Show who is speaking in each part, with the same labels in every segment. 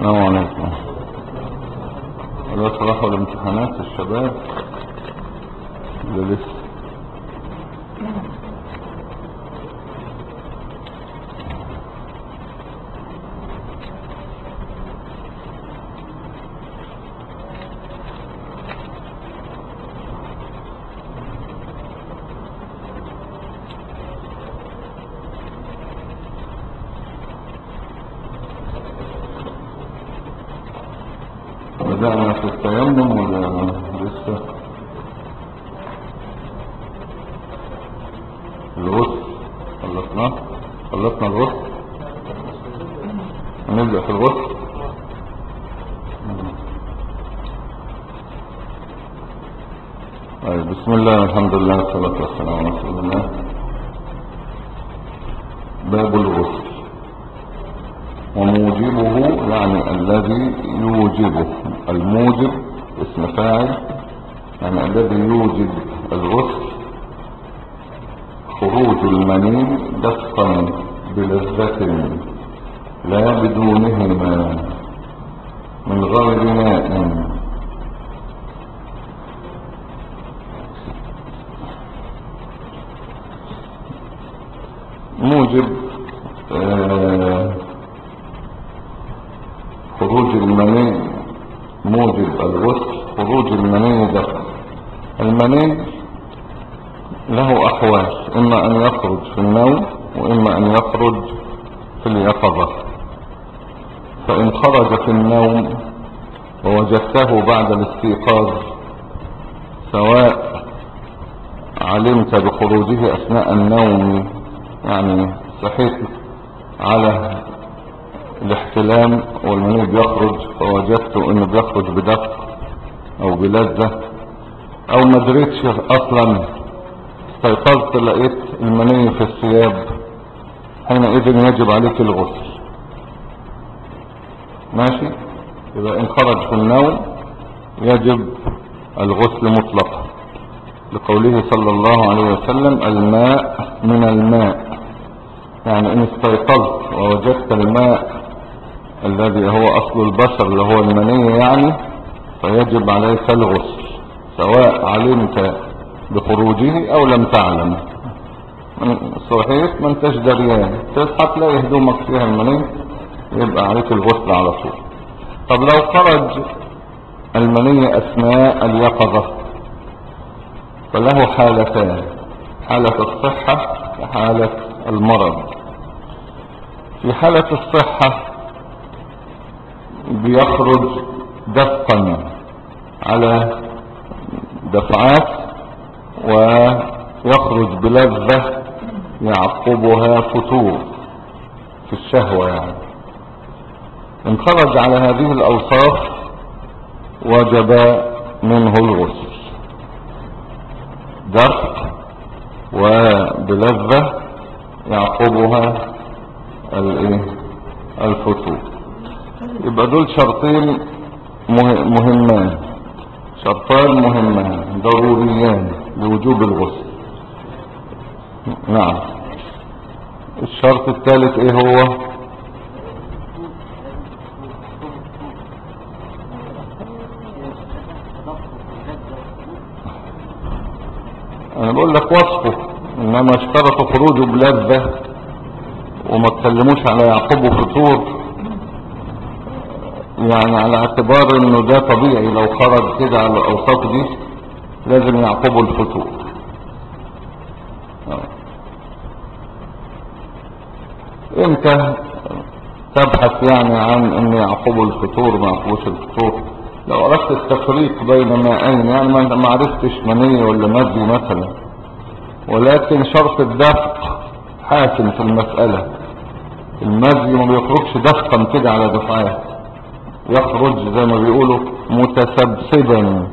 Speaker 1: السلام عليكم. دلوقتي راحوا الامتحانات الشباب اللي لسه بدأنا في التيمم ولا لسه؟ الغسل خلصنا الغسل. هنبدأ في الغسل. طيب، بسم الله الحمد لله والصلاة والسلام على رسول الله. باب الغسل وموجبه، يعني الذي يوجبه. الموجب اسم فاعل، يعني الذي يوجب الغسل خروج المني دفقا بلذة لا بدونهما من غير ماء. موجب خروج المني، موجب الغسل خروج المني دفقا. المني له أحوال، إما أن يخرج في النوم وإما أن يخرج في اليقظة. فإن خرج في النوم ووجدته بعد الاستيقاظ، سواء علمت بخروجه أثناء النوم، يعني صحيت على الاحتلام والمني بيخرج فوجدت انه بيخرج بدفق او بلذة، او ما دريتش اصلا، استيقظت لقيت المني في الثياب، حينئذ يجب عليك الغسل. ماشي؟ اذا ان خرج في النوم يجب الغسل مطلقا، لقوله صلى الله عليه وسلم: الماء من الماء. يعني ان استيقظت ووجدت الماء الذي هو اصل البشر اللي هو المني، يعني فيجب عليك الغسل سواء علمت بخروجه او لم تعلم. صحيت ما انتش دريان، تصحى تلاقي هدومك فيها المني، يبقى عليك الغسل على طول. طب لو خرج المني اثناء اليقظة فله حالتان: حالة الصحة وحالة المرض. في حالة الصحة بيخرج دفقا على دفعات ويخرج بلذة يعقبها فتور في الشهوة. يعني ان خرج على هذه الاوصاف وجب منه الغسل: دفق وبلذة يعقبها الفتور. يبقى دول شرطين مهمان، شرطان مهمان ضروريان لوجوب الغسل. نعم. الشرط الثالث ايه هو؟ انا بقول لك وصفه، انما اشترطوا خروجه بلذة وما اتكلموش على يعقبه فتور، يعني على اعتبار انه ده طبيعي، لو خرج كده على الاوصاف دي لازم يعقبه الفتور. امتى تبحث يعني عن ان يعقبه الفتور ما يعقبوش الفتور؟ لو اردت التفريق بين ماءين، يعني ما عرفتش مني ولا مذي مثلا، ولكن شرط الدفق حاسم في المسألة. المذي ما بيخرجش دفقا كده على دفعات، يخرج زي ما بيقولوا متسبسبا،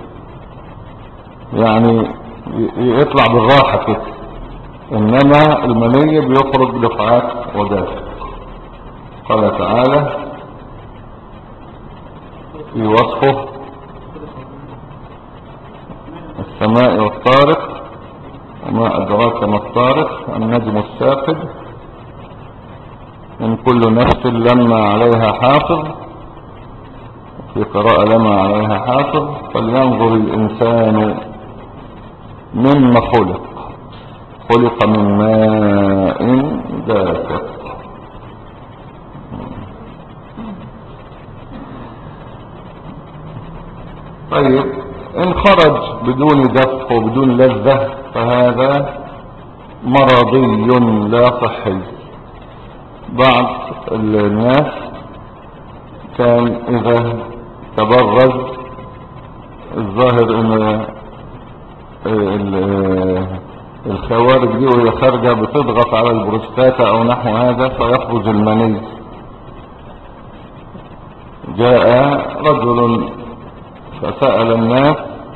Speaker 1: يعني يطلع بالراحة كده، انما المني بيخرج دفعات ودافع. قال تعالى في وصفه: السماء والطارق وما أدراك ما الطارق النجم الثاقب إن كل نفس لما عليها حافظ في قراءة لما عليها حافظ: فلينظر الإنسان مما خلق، خلق من ماء دافق. طيب إن خرج بدون دفق وبدون لذة فهذا مرضي لا صحي. بعض الناس كان إذا تبرز الظاهر ان الخوارج دي وهي خارجة بتضغط على البروستاتا او نحو هذا فيخرج المني. جاء رجل فسأل الناس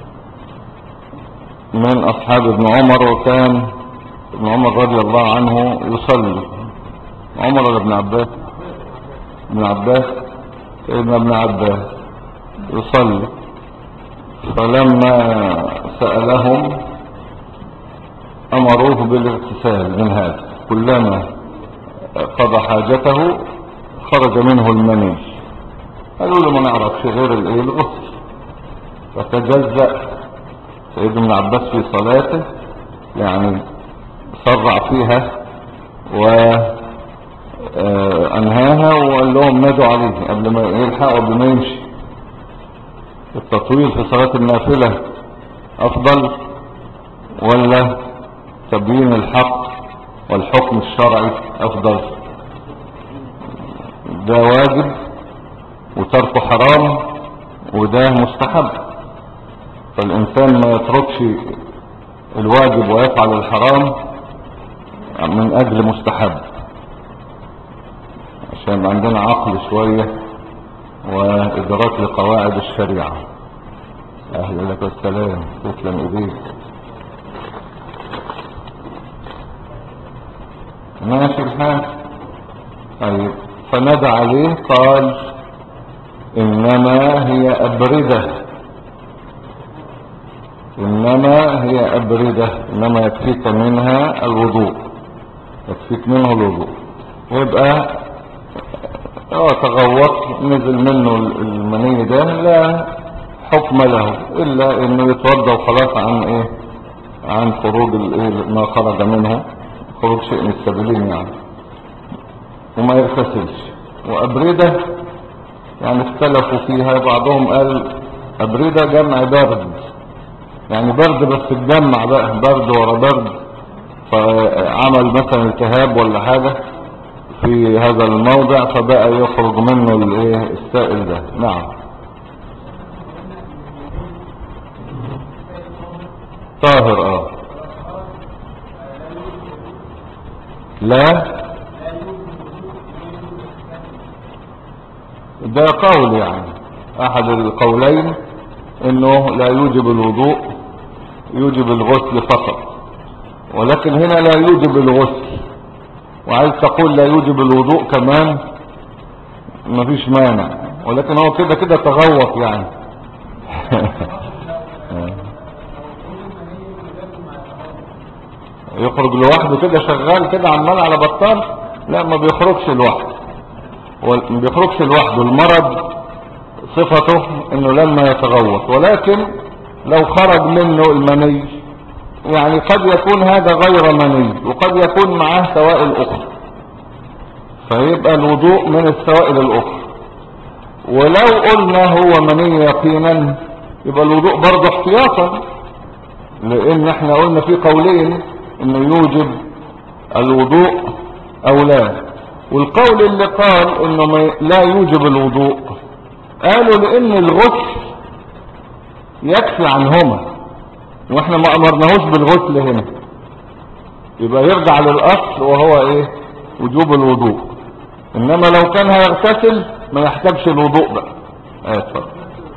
Speaker 1: من اصحاب ابن عمر، وكان ابن عمر رضي الله عنه يصلي. عمر ولا ابن عباس؟ ابن عباس. سيدنا ابن عباس يصلي، فلما سألهم أمروه بالاغتسال من هذا، كلما قضى حاجته خرج منه المني. قالوا له ما نعرفش غير الغسل. فتجزأ سيدنا ابن عباس في صلاته، يعني سرع فيها وأنهاها وقال لهم نادوا عليه قبل ما يلحق وقبل ما يمشي. التطويل في صلاة النافلة أفضل ولا تبيين الحق والحكم الشرعي أفضل؟ ده واجب وتركه حرام، وده مستحب. فالإنسان ما يتركش الواجب ويفعل الحرام من أجل مستحب، عشان عندنا عقل شوية وإدراك لقواعد الشريعة. أهلا لك والسلام، تسلم إيديك. ماشي الحال. طيب فنادى عليه قال: إنما هي أبردة، إنما هي أبردة، إنما يكفيك منها الوضوء، يكفيك منه الوضوء. يبقى تغوط نزل منه المني ده لا حكم له إلا إنه يتوضى وخلاص عن خروج ما خرج منه، خروج شيء من السبيلين يعني، وما يغتسلش. وأبردة يعني اختلفوا فيها، بعضهم قال أبردة جمع برد، يعني برد بس تجمع بقى برد ورا برد، فعمل مثلا التهاب ولا حاجة في هذا الموضع فبقى يخرج منه السائل ده. نعم. طاهر. لا، ده قول يعني احد القولين انه لا يوجب الوضوء، يوجب الغسل فقط. ولكن هنا لا يوجب الغسل، وعايز تقول لا يوجب الوضوء كمان مفيش مانع، ولكن هو كده كده تغوط يعني. يخرج لوحده كده شغال كده عمال على بطال؟ لا، ما بيخرجش لوحده، ما بيخرجش لوحده. المرض صفته انه لما يتغوط، ولكن لو خرج منه المني يعني قد يكون هذا غير مني وقد يكون معاه سوائل اخرى، فيبقى الوضوء من السوائل الاخرى. ولو قلنا هو مني يقينا يبقى الوضوء برضه احتياطا، لان احنا قلنا في قولين انه يوجب الوضوء او لا. والقول اللي قال انه لا يوجب الوضوء قالوا لان الغسل يكفي عنهما، واحنا ما امرناهوش بالغسل هنا، يبقى يرجع للاصل وهو وجوب الوضوء. انما لو كان هيغتسل ما يحتاجش الوضوء بقى. اتفضل.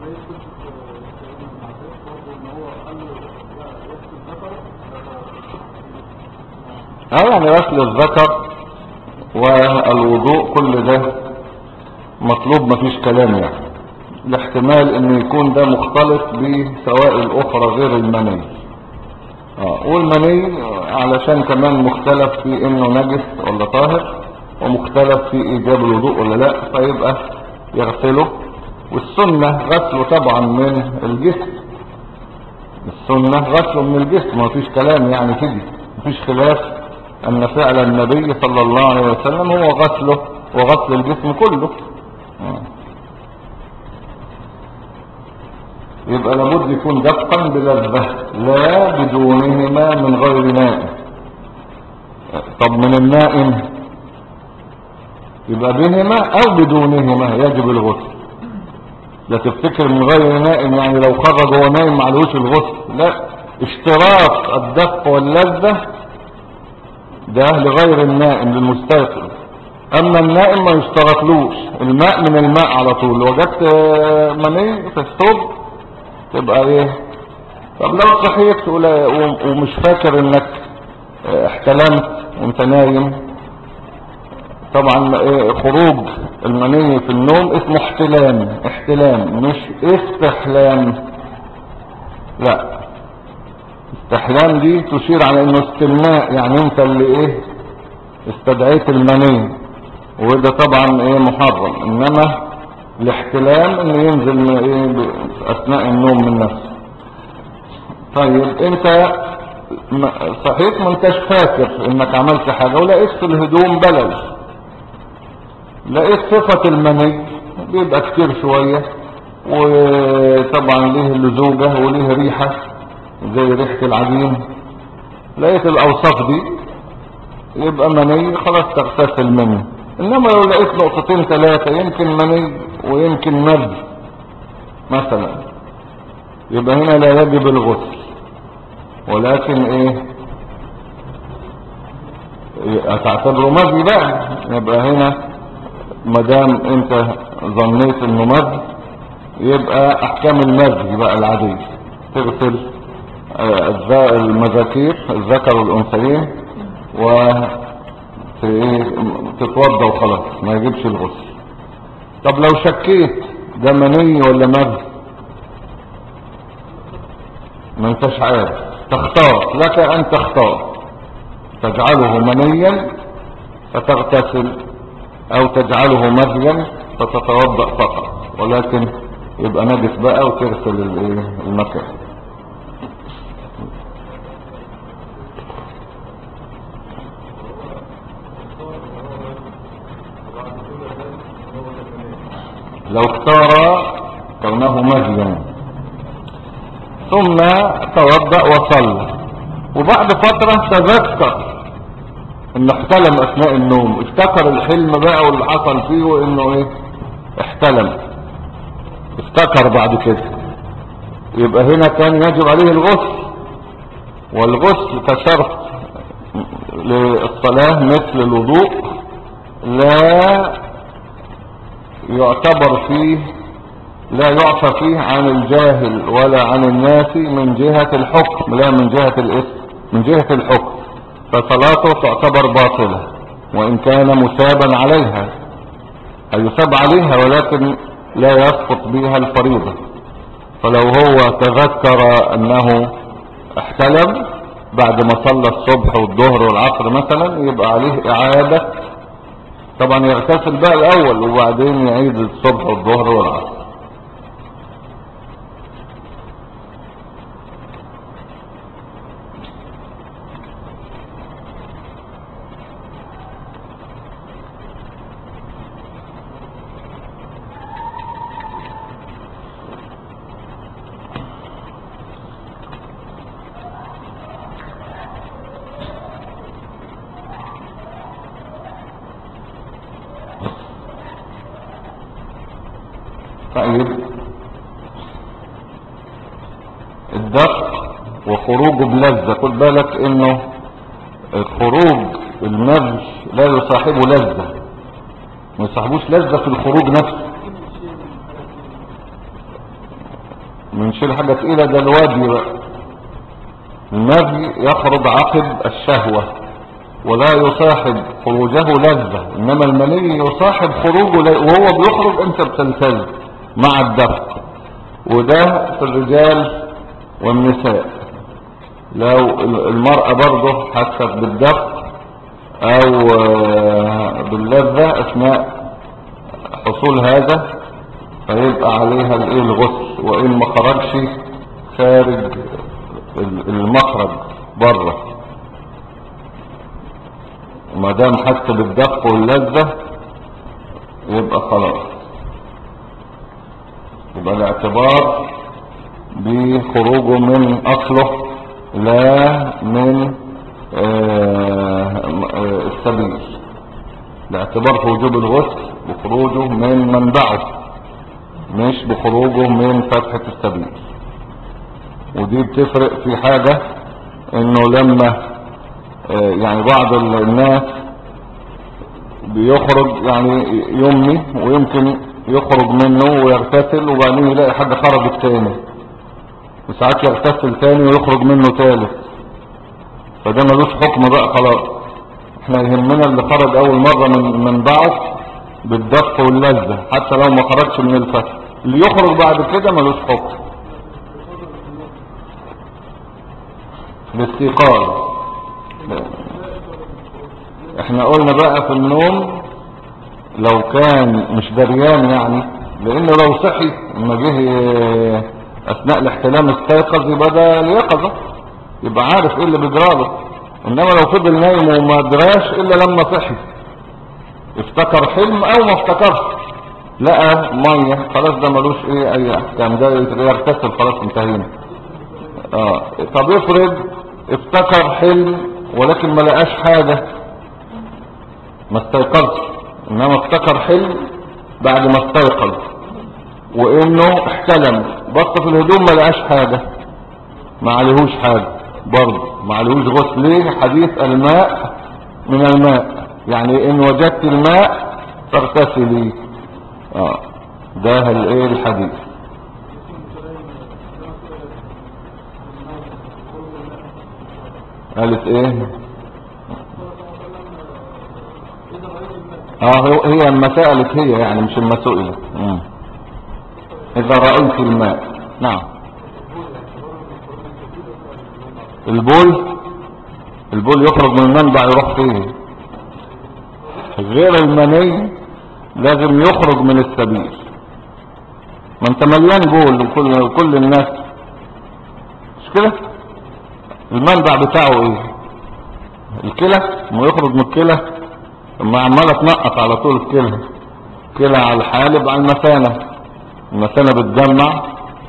Speaker 1: يعني غسل الذكر والوضوء كل ده مطلوب، مفيش كلام يعني. الاحتمال انه يكون ده مختلط بسوائل اخرى غير المني. والمني علشان كمان مختلف في انه نجس ولا طاهر، ومختلف في ايجاب الوضوء ولا لا، فيبقى يغسله والسنة غسله طبعا من الجسم، السنة غسله من الجسم، ما فيش كلام يعني كده، ما فيش خلاف ان فعل النبي صلى الله عليه وسلم هو غسله وغسل الجسم كله. يبقى لابد يكون دفقا بلذة لا بدونهما من غير نائم. طب من النائم يبقى بهما او بدونهما يجب الغسل. لا تفتكر من غير نائم يعني لو خرج هو نايم معلوش الغسل، لا، اشتراط الدفق واللذة ده لغير النائم للمستيقظ. اما النائم ما يشترطلوش، الماء من الماء على طول، وجدت مني في الثوب تبقى ايه. طب لو صحيت ومش فاكر انك احتلمت وانت نايم، طبعا خروج المني في النوم اسمه احتلام، احتلام مش استحلام. لا، استحلام دي تشير على انه استمناء، يعني انت اللي ايه استدعيت المني، وده طبعا ايه محرم. انما الاحتلام انه ينزل من ايه اثناء النوم من نفسه. طيب انت صحيت ما انتش فاكر انك عملت حاجة ولقيت في الهدوم بلل، لقيت صفة المني بيبقى كتير شوية، وطبعا ليه لزوجة وليه ريحة زي ريحة العجين، لقيت الاوصاف دي يبقى مني، خلاص تغتسل منه. انما لو لقيت نقطتين ثلاثة يمكن مني ويمكن مد مثلا، يبقى هنا لا يجب الغسل، ولكن ايه هتعتبره مزي بقى. يبقى هنا مدام انت ظنيت انه مزي يبقى احكام المزي بقى العادية، تغسل المذاكير الذكر والانثيين تتوضى وخلاص، ما يجيبش الغسل. طب لو شكيت ده مني ولا مزي ما انتش عارف، تختار، لك ان تختار، تجعله منيا فتغتسل او تجعله مزيا فتتوضأ فقط، ولكن يبقى نجس بقى وتغسل المكان. لو اختار كونه مزيا ثم توضأ وصلى، وبعد فترة تذكر انه احتلم اثناء النوم، افتكر الحلم بقى واللي حصل فيه وانه ايه احتلم، افتكر بعد كده، يبقى هنا كان يجب عليه الغسل. والغسل كشرط للصلاة مثل الوضوء لا يعتبر فيه، لا يعفى فيه عن الجاهل ولا عن الناس من جهة الحكم، لا من جهة الاسم، من جهة الحكم، فصلاته تعتبر باطلة وإن كان مثابا عليها، أي يثاب عليها ولكن لا يسقط بها الفريضة. فلو هو تذكر أنه احتلم بعد ما صلى الصبح والظهر والعصر مثلا، يبقى عليه إعادة، طبعا يغتسل بقى الأول وبعدين يعيد الصبح والظهر والعصر. طيب الدفق وخروجه بلذة، خد بالك انه الخروج المذي لا يصاحبه لذة، ما يصاحبوش لذة في الخروج نفسه. منشيل حاجة تقيلة، ده الوادي بقى. المذي يخرج عقب الشهوة ولا يصاحب خروجه لذة، انما المني يصاحب خروجه وهو بيخرج انت بتلتز مع الدفق، وده في الرجال والنساء. لو المرأة برضه حست بالدفق او باللذة اثناء حصول هذا فيبقى عليها الايه الغسل، وان ما خرجش خارج المخرج بره، ما دام حس بالدفق واللذة يبقى خلاص. يبقى الاعتبار بخروجه من اصله لا من السبيل. الاعتبار في وجوب الغسل بخروجه من منبعه مش بخروجه من فتحة السبيل. ودي بتفرق في حاجة، انه لما يعني بعض الناس بيخرج يعني يمني ويمكن يخرج منه ويغتسل وبعدين يلاقي حاجة خرجت تاني، وساعات يغتسل تاني ويخرج منه تالت، فده ملوش حكم بقى خلاص. احنا يهمنا اللي خرج اول مرة من منبعه بالدفق واللذة حتى لو ما خرجش من الفتح. اللي يخرج بعد كده ملوش حكم. الاستيقاظ احنا قلنا بقى في النوم لو كان مش دريان يعني، لانه لو صحي لما جه اثناء الاحتلام استيقظ يبقى ده اليقظة، يبقى عارف ايه اللي بيجراله. انما لو فضل نايم وما دراش الا لما صحي افتكر حلم او ما افتكرش لقى ميه خلاص ده ملوش ايه اي احكام، ده يغتسل خلاص انتهينا. طب افرض افتكر حلم ولكن ما لقاش حاجة ما استيقظش، انما افتكر حلم بعد ما استيقظ وانه احتلم بص في الهدوم ما لقاش حاجة، ما عليهوش حاجة برضه، ما عليهوش غسل. ليه؟ حديث الماء من الماء، يعني ان وجدت الماء فاغتسلي. ده الايه الحديث. قالت ايه؟ هي اما سألت هي يعني مش اما سئلت. اذا رأيت الماء. نعم. البول يخرج من المنبع يروح فيه غير المني، لازم يخرج من السبيل. ما انت مليان بول وكل الناس مش كده؟ المنبع بتاعه ايه؟ الكلى. ما يخرج من الكلى ما عماله تنقط على طول الكلى على الحالب على المثانه بتجمع.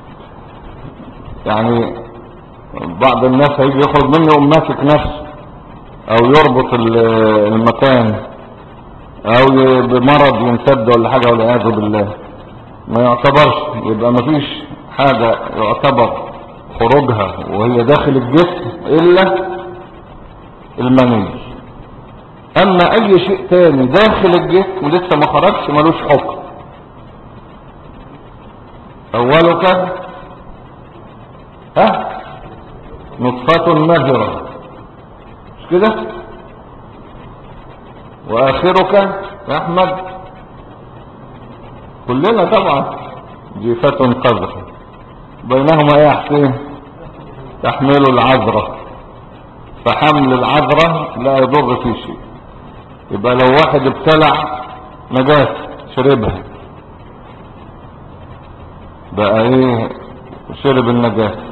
Speaker 1: يعني بعض الناس هيجي يخرج منه يقوم ماسك نفسه او يربط المكان او بمرض ينسد ولا حاجه والعياذ بالله، ما يعتبرش. يبقى ما فيش حاجه يعتبر خروجها وهي داخل الجسم الا المني. اما اي شيء تاني داخل الجسم لسه ما خرجش ملوش حكم. اولك نطفة مهرة مش كده؟ واخرك يا احمد كلنا طبعا جيفة قذرة بينهما ايه يا حسين؟ تحمل العذرة، فحمل العذرة لا يضر في شيء. يبقى لو واحد ابتلع نجاسة شربها بقى ايه؟ شرب النجاسة،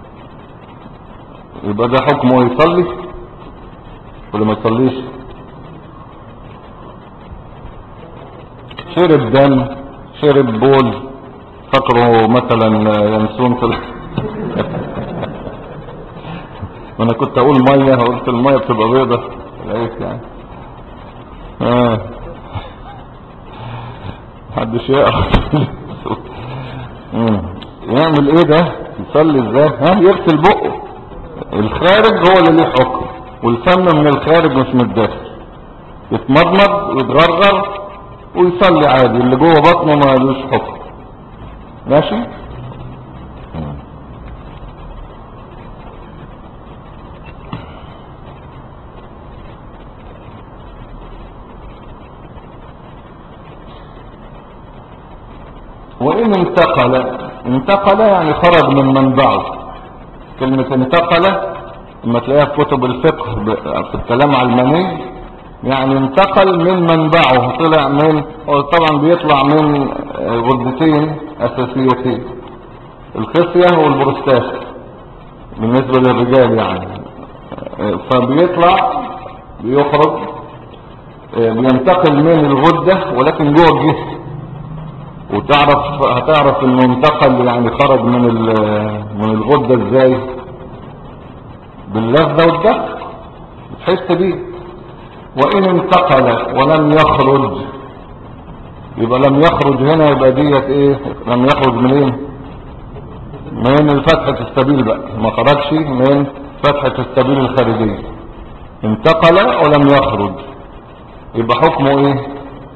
Speaker 1: يبقى ده حكمه يصلي ولا ما يصليش؟ شرب دم شرب بول فاكره مثلا ينسون في وانا كنت اقول ميه قلت الميه بتبقى بيضة لقيت يعني محدش يقرا يعمل ايه ده؟ يصلي ازاي؟ يغسل بقه. الخارج هو اللي ليه حكم، والفم من الخارج مش من الداخل. يتمضمض ويتغرغر ويصلي عادي، اللي جوه بطنه ما لوش حكم. ماشي؟ وإن انتقل يعني خرج من منبعه. كلمة انتقل لما تلاقيها في كتب الفقه في الكلام على المني يعني انتقل من منبعه، طلع من، هو طبعا بيطلع من غدتين اساسيتين، الخصية والبروستات بالنسبة للرجال يعني. فبيطلع بيخرج بينتقل من الغدة ولكن جوه الجسم، هتعرف انه انتقل يعني خرج من الغدة ازاي؟ باللذة والدفء، تحس بيه. وان انتقل ولم يخرج، يبقى لم يخرج هنا، يبقى ديت ايه؟ لم يخرج منين؟ من فتحة السبيل بقى، ما خرجش من فتحة السبيل الخارجية، انتقل ولم يخرج، يبقى حكمه ايه؟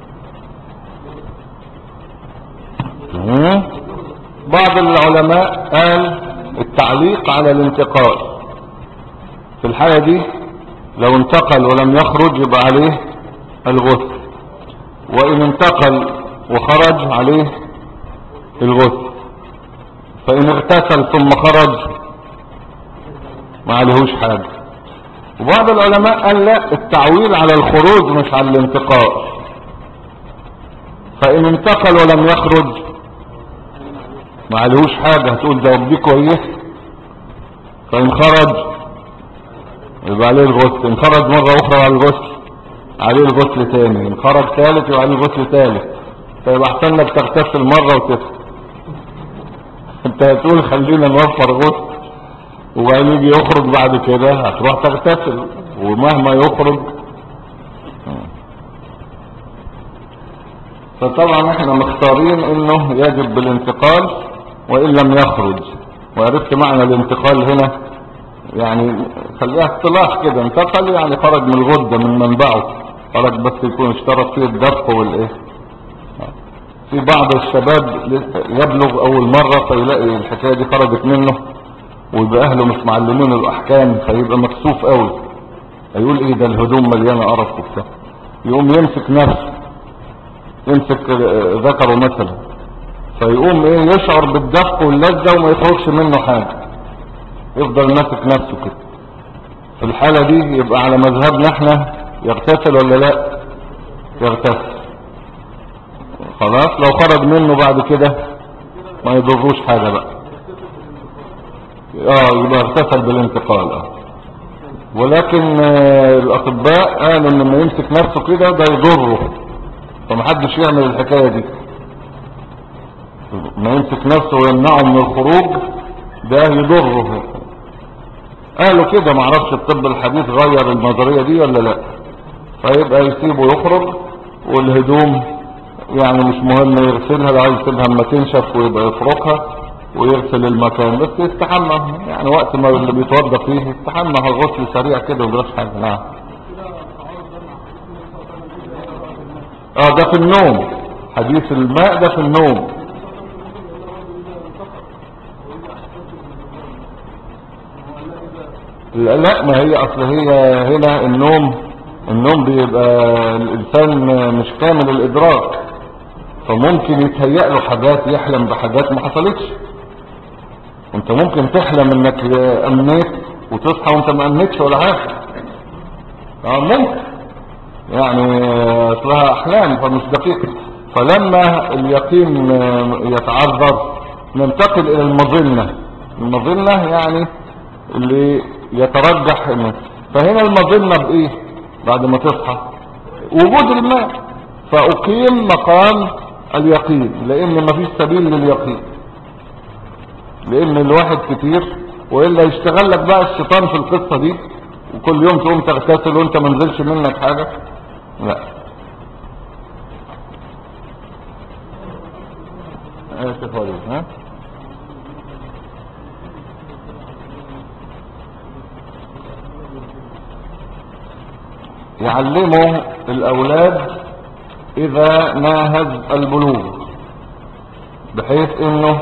Speaker 1: بعض العلماء قال التعليق على الانتقال في الحالة دي، لو انتقل ولم يخرج يبقى عليه الغسل، وان انتقل وخرج عليه الغسل، فان اغتسل ثم خرج ما عليهوش حاجة. وبعض العلماء قال لا، التعويل على الخروج مش على الانتقال، فان انتقل ولم يخرج ما عليهوش حاجة، هتقول ده دي كويس. فان خرج يبقى عليه الغسل، ان خرج مرة اخرى على الغسل عليه الغسل تاني، ان خرج ثالث يبقى عليه الغسل ثالث. طيب احسن لك تغتسل مرة وتغسل. انت هتقول خلينا نوفر غسل وبعدين يجي يخرج بعد كده، هتروح تغتسل ومهما يخرج. فطبعا احنا مختارين انه يجب بالانتقال وان لم يخرج. وعرفت معنى الانتقال هنا، يعني خليها اصطلاح كده، انتقل يعني خرج من الغدة من منبعه، خرج بس يكون اشترك فيه الدفق والايه. في بعض الشباب يبلغ اول مرة فيلاقي الحكاية دي خرجت منه، ويبقى اهله مش معلمين الاحكام، فيبقى مكسوف قوي، هيقول ايه ده الهدوم مليانة قرف وبتاع، يقوم يمسك نفسه، يمسك ذكره مثلا، فيقوم ايه يشعر بالدفق واللذة وما يخرجش منه حاجة، يفضل ماسك نفسه كده. في الحالة دي يبقى على مذهبنا احنا يغتسل ولا لا؟ يغتسل. خلاص لو خرج منه بعد كده ما يضروش حاجة بقى، يبقى اغتسل بالانتقال. ولكن الاطباء قالوا ان لما يمسك نفسه كده ده يضره، فمحدش يعمل الحكاية دي، ما يمسك نفسه ويمنعه من الخروج ده يضره. قالوا كده، معرفش الطب الحديث غير النظرية دي ولا لا. فيبقى يسيبه يخرج، والهدوم يعني مش مهم يغسلها، لو عايز يسيبها اما تنشف ويبقى يفركها ويغسل المكان، بس يستحمى يعني وقت ما اللي بيتوضى فيه يستحمى غسل سريع كده ومجراش حاجة. نعم. ده في النوم، حديث الماء ده في النوم. لا ما هي اصل هي هنا النوم بيبقى الانسان مش كامل الادراك، فممكن يتهيأ له حاجات، يحلم بحاجات ما حصلتش. انت ممكن تحلم انك امنيت وتصحى وانت ما امنتش ولا حاجه. ممكن يعني اصلها احلام فمش دقيقه. فلما اليقين يتعذر ننتقل الى المظنه يعني اللي يترجح فهنا المظنه بايه بعد ما تصحى؟ وجود الماء، فاقيم مقام اليقين، لان مفيش سبيل لليقين، لان الواحد كتير، والا يشتغل لك بقى الشيطان في القصة دي، وكل يوم تقوم تغتسل وانت منزلش منك حاجة. لا اسف عليك. يعلموا الاولاد اذا ناهز البلوغ، بحيث انه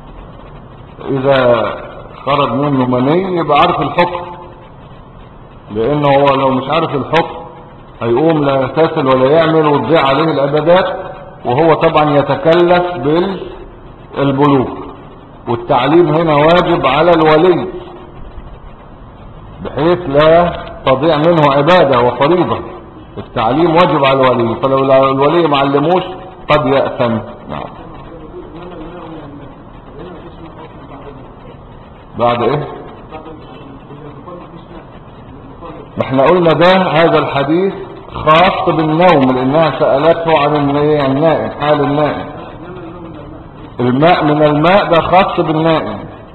Speaker 1: اذا خرج منه مني يبقى عارف الحكم، لانه هو لو مش عارف الحكم هيقوم لا يغتسل ولا يعمل وتضيع عليه العبادات، وهو طبعا يتكلف بالبلوغ. والتعليم هنا واجب على الولي بحيث لا تضيع منه عبادة وفريضة، التعليم واجب على الولي، فلو الولي ما علموش قد يأثم. نعم. بعد ايه؟ ما احنا قلنا ده هذا الحديث خاص بالنوم، لانها سألته عن النائم، حال النائم. الماء من الماء ده خاص بالنائم.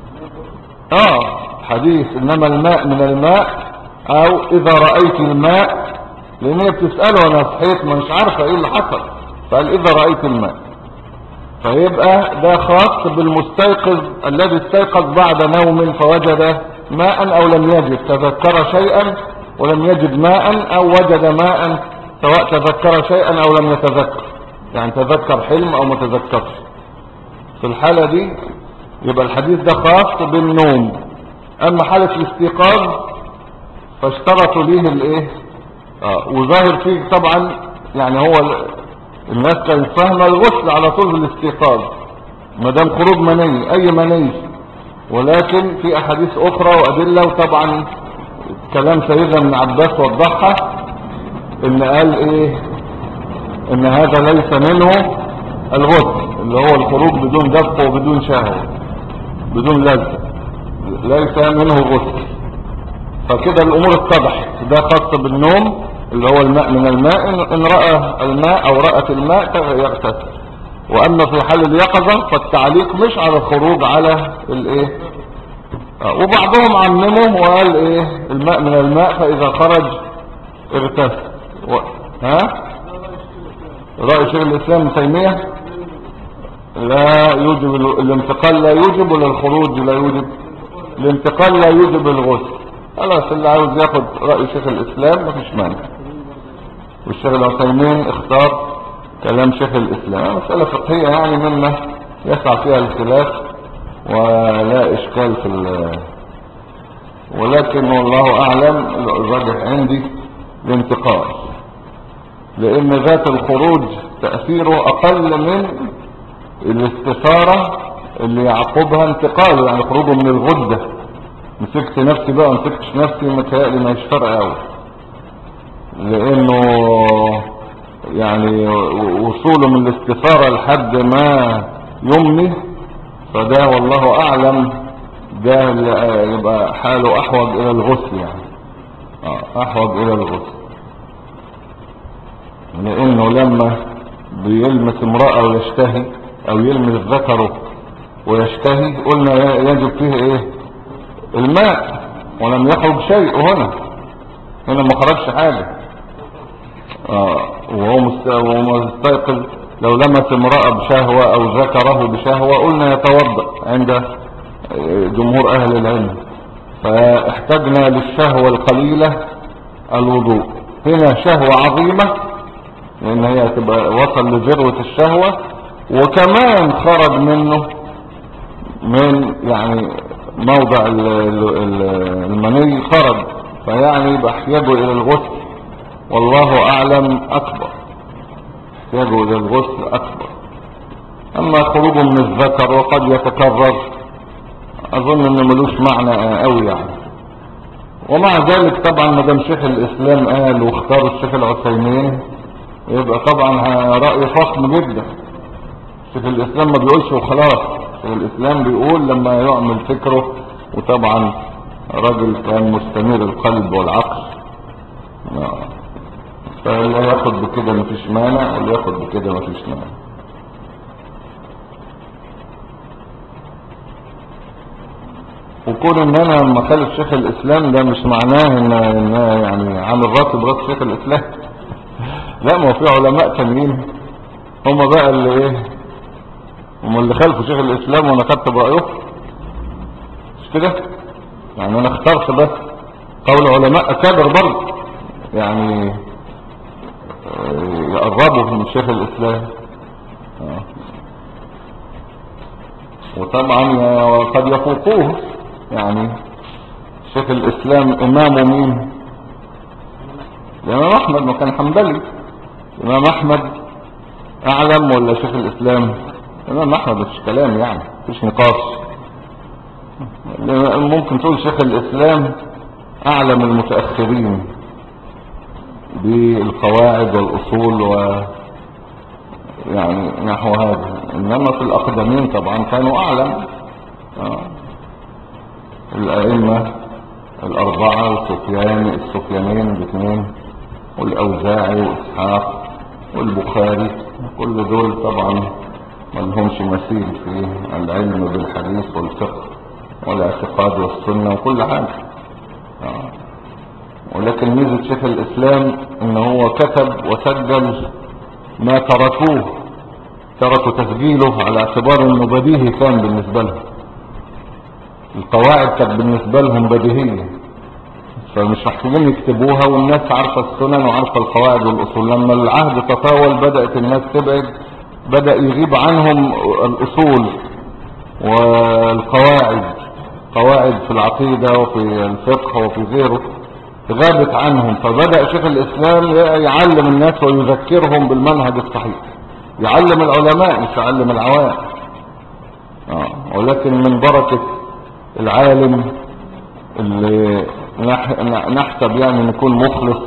Speaker 1: حديث انما الماء من الماء، او اذا رأيت الماء، لان هي بتسأله انا صحيت ما مش عارفة ايه اللي حصل، فقال اذا رأيت الماء. فيبقى ده خاص بالمستيقظ الذي استيقظ بعد نوم فوجد ماء او لم يجد، تذكر شيئا ولم يجد ماء، او وجد ماء سواء تذكر شيئا او لم يتذكر، يعني تذكر حلم او ما تذكرش. في الحالة دي يبقى الحديث ده خاص بالنوم. اما حالة الاستيقاظ فاشترطوا ليه الايه، وظاهر فيه طبعا، يعني هو الناس كانت فاهمه الغسل على طول في الاستيقاظ ما دام خروج مني، اي مني. ولكن في احاديث اخرى وادله، وطبعا كلام سيدنا ابن عباس وضحها، ان قال ايه، ان هذا ليس منه الغسل، اللي هو الخروج بدون دفق وبدون شهوه بدون لذة، ليس منه غسل. فكده الامور اتضحت، ده خاص بالنوم اللي هو الماء من الماء، ان رأى الماء او رأت الماء يغتسل. واما في حال اليقظة فالتعليق مش على الخروج، على الايه، وبعضهم عممه وقال ايه الماء من الماء فاذا خرج اغتسل. رأي شيخ الاسلام ابن تيمية لا يوجب الانتقال، لا يوجب، ولا الخروج لا يوجب. الانتقال لا يوجب الغسل. خلاص اللي عاوز ياخد رأي شيخ الاسلام مفيش مانع. والشيخ العثيمين اختار كلام شيخ الاسلام، مسألة فقهية يعني مما يسعى فيها الخلاف ولا اشكال في ولكن والله اعلم الراجح عندي الانتقال، لان ذات الخروج تأثيره اقل من الاستثارة اللي يعقبها انتقاله، يعني خروجه من الغدة. مسكت نفسي بقى مسكتش نفسي، متهيألي ما يشفرق قوي، لانه يعني وصوله من الاستثارة لحد ما يمني، فده والله اعلم ده يبقى حاله احوج الى الغسل، يعني احوج الى الغسل، لانه لما بيلمس امرأة ويشتهي او يلمس ذكره ويشتهي قلنا يجب فيه ايه الماء، ولم يخرج شيء هنا ما خرجش حاجة. وهو مستيقظ لو لمس امرأة بشهوة او ذكره بشهوة قلنا يتوضأ عند جمهور اهل العلم، فاحتاجنا للشهوة القليلة الوضوء. هنا شهوة عظيمة لان هي تبقى وصل لذروة الشهوة، وكمان خرج منه من يعني موضع المني خرج، فيعني يبقى احتياجه الى الغسل والله اعلم اكبر، احتياجه الى الغسل اكبر. اما خروجه من الذكر وقد يتكرر اظن انه ملوش معنى قوي يعني. ومع ذلك طبعا ما دام شيخ الاسلام قال واختار الشيخ العثيمين يبقى طبعا رأي فخم جدا. شيخ الاسلام ما بيقولش وخلاص، شيخ الاسلام بيقول لما يعمل فكره، وطبعا راجل كان مستنير القلب والعقل، فاللي ياخد بكده مفيش مانع، واللي ياخد بكده مفيش مانع. وكون ان انا لما خالف شيخ الاسلام ده مش معناه ان يعني عامل راسي براس شيخ الاسلام لا، ما هو في علماء تانيين هم بقى اللي ايه، هم اللي خالفوا شيخ الاسلام وانا خدت برأيه، مش كده؟ يعني انا اخترت بس قول علماء اكابر برضه يعني يقربوا من شيخ الاسلام. وطبعا قد يفوقوه، يعني شيخ الاسلام امامه مين؟ الامام احمد، ما كان حنبلي. الامام احمد اعلم ولا شيخ الاسلام؟ الامام احمد مفيش كلام، يعني مفيش نقاش. ممكن تقول شيخ الاسلام اعلم المتأخرين، بالقواعد والأصول يعني نحو هذا. إنما في الأقدمين طبعا كانوا أعلم. الأئمة الأربعة السفيانين الاثنين والأوزاعي وإسحاق والبخاري، كل دول طبعا ما لهمش مثيل في العلم بالحديث والفقه والاعتقاد والسنة وكل حاجة. ولكن ميزة شيخ الإسلام إن هو كتب وسجل ما تركوا تسجيله على اعتبار إنه بديهي كان بالنسبة لهم. القواعد كانت بالنسبة لهم بديهية، فمش محتاجين يكتبوها، والناس عارفة السنن وعارفة القواعد والأصول. لما العهد تطاول بدأت الناس تبعد، بدأ يغيب عنهم الأصول والقواعد، قواعد في العقيدة وفي الفقه وفي غيره غابت عنهم. فبدأ شيخ الإسلام يعلم الناس ويذكرهم بالمنهج الصحيح، يعلم العلماء مش يعلم العوام. ولكن من بركة العالم اللي نحسب يعني ان يكون مخلص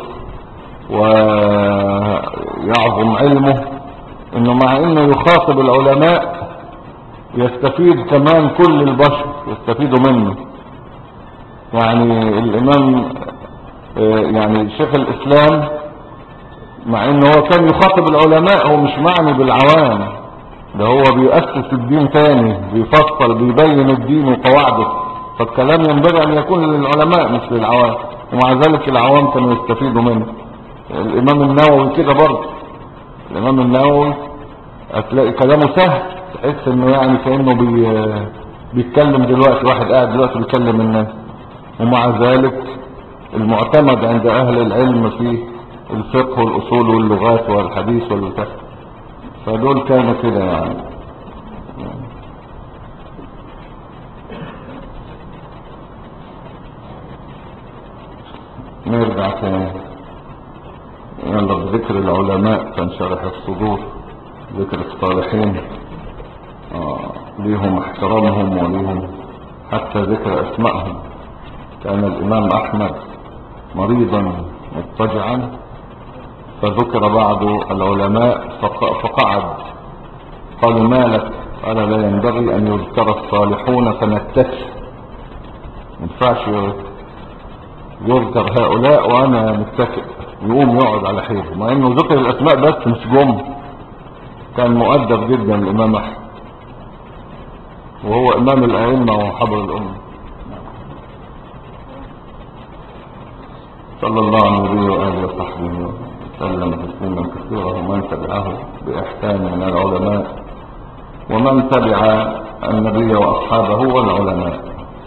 Speaker 1: ويعظم علمه، انه مع انه يخاطب العلماء يستفيد كمان كل البشر يستفيدوا منه. يعني الامام يعني شيخ الاسلام مع انه هو كان يخاطب العلماء، هو مش معني بالعوام، ده هو بيؤسس الدين تاني، بيفصل بيبين الدين وقواعده. فالكلام ينبغي ان يكون للعلماء مش للعوام، ومع ذلك العوام كانوا يستفيدوا منه. الامام النووي كده برضه، الامام النووي هتلاقي كلامه سهل، تحس انه يعني كأنه بيتكلم دلوقتي، واحد قاعد دلوقتي بيكلم الناس. ومع ذلك المعتمد عند اهل العلم في الفقه والاصول واللغات والحديث والبتاع، فدول كانوا كده يعني. نرجع تاني يلا بذكر العلماء تنشرح الصدور، ذكر الصالحين ليهم احترامهم وليهم حتى ذكر اسمائهم. كان الامام احمد مريضا مضطجعا فذكر بعض العلماء فقعد، قالوا ما لك؟ قال لا ينبغي ان يذكر الصالحون فنتكي، ما ينفعش يذكر هؤلاء وانا متكئ، يقوم يقعد على حيله، مع انه ذكر الاسماء بس مش جم. كان مؤدب جدا الامام احمد، وهو امام الائمه وحبر الامه. صلى الله على النبي واله وصحبه وسلم تسليما كثيرا، ومن تبعه باحسان من العلماء، ومن تبع النبي واصحابه والعلماء.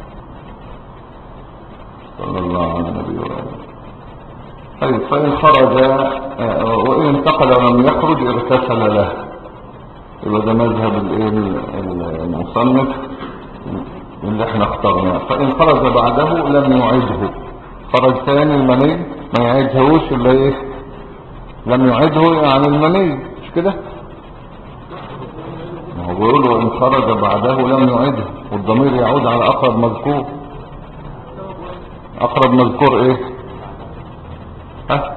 Speaker 1: صلى الله على النبي واله. طيب فإن خرج وإن انتقل ولم يخرج اغتسل له، يبقى ده مذهب المصنف اللي احنا اخترناه. فإن خرج بعده لم يعده، خرج ثاني المني ما يعيدهوش الا ايه؟ لم يعده يعني المني، مش كده؟ ما هو بيقول وإن خرج بعده لم يعده، والضمير يعود على أقرب مذكور. أقرب مذكور ايه؟ ها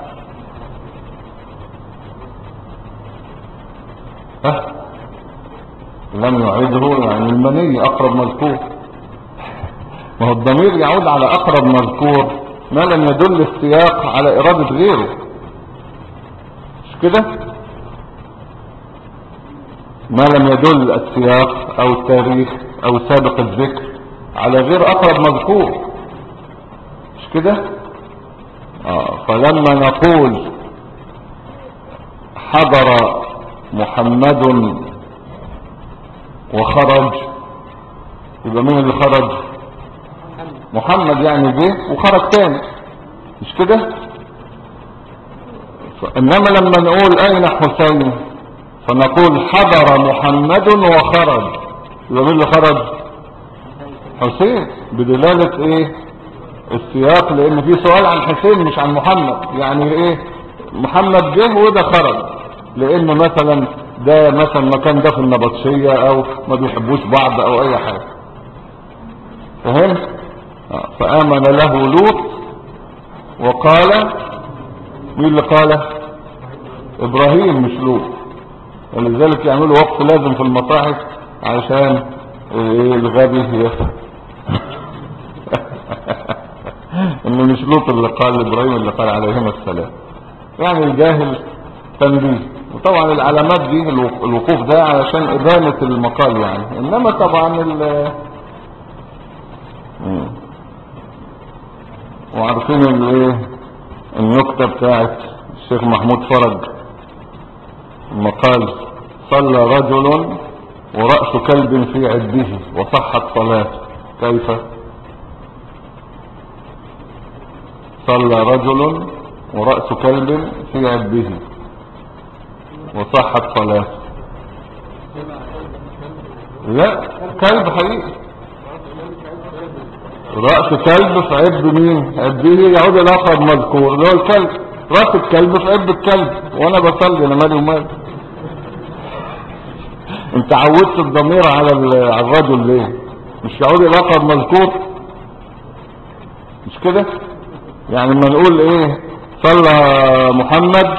Speaker 1: لم يعيده يعني المني أقرب مذكور. ما هو الضمير يعود على أقرب مذكور ما لم يدل السياق على إرادة غيره، مش كده؟ ما لم يدل السياق أو التاريخ أو سابق الذكر على غير أقرب مذكور، مش كده؟ فلما نقول حضر محمد وخرج، يبقى مين اللي خرج؟ محمد، يعني جه وخرج تاني، مش كده؟ انما لما نقول اين حسين فنقول حضر محمد وخرج، يبقى مين اللي خرج؟ حسين، بدلالة ايه؟ السياق، لان في سؤال عن حسين مش عن محمد. يعني ايه؟ محمد جه وده خرج، لان مثلا ده مثلا مكان ده في النبطشية او ما بيحبوش بعض او اي حاجة، فهم؟ فآمن له لوط وقال مين اللي قاله؟ ابراهيم مش لوط. ولذلك يعملوا وقف لازم في المصاحف عشان الغبي يفهم انه مش لوط اللي قال، ابراهيم اللي قال عليهما السلام. يعني الجاهل تنبيه. وطبعا العلامات دي الوقوف ده علشان ادانة المقال يعني. انما طبعا وعارفين النكتة بتاعت الشيخ محمود فرج المقال: صلى رجل ورأس كلب في عده وصحت صلاته. كيف؟ صلى رجل ورأس كلب في عده وصحت صلاته. لا، كلب حقيقي. رأس كلب في عب مين؟ عبه يعود الأقرب مذكور اللي هو الكلب. رأس الكلب في عب الكلب. وانا بصلي انا مالي ومالي. انت عودت الضمير على الرجل ليه؟ مش يعود الأقرب مذكور؟ مش كده؟ يعني لما نقول صلى محمد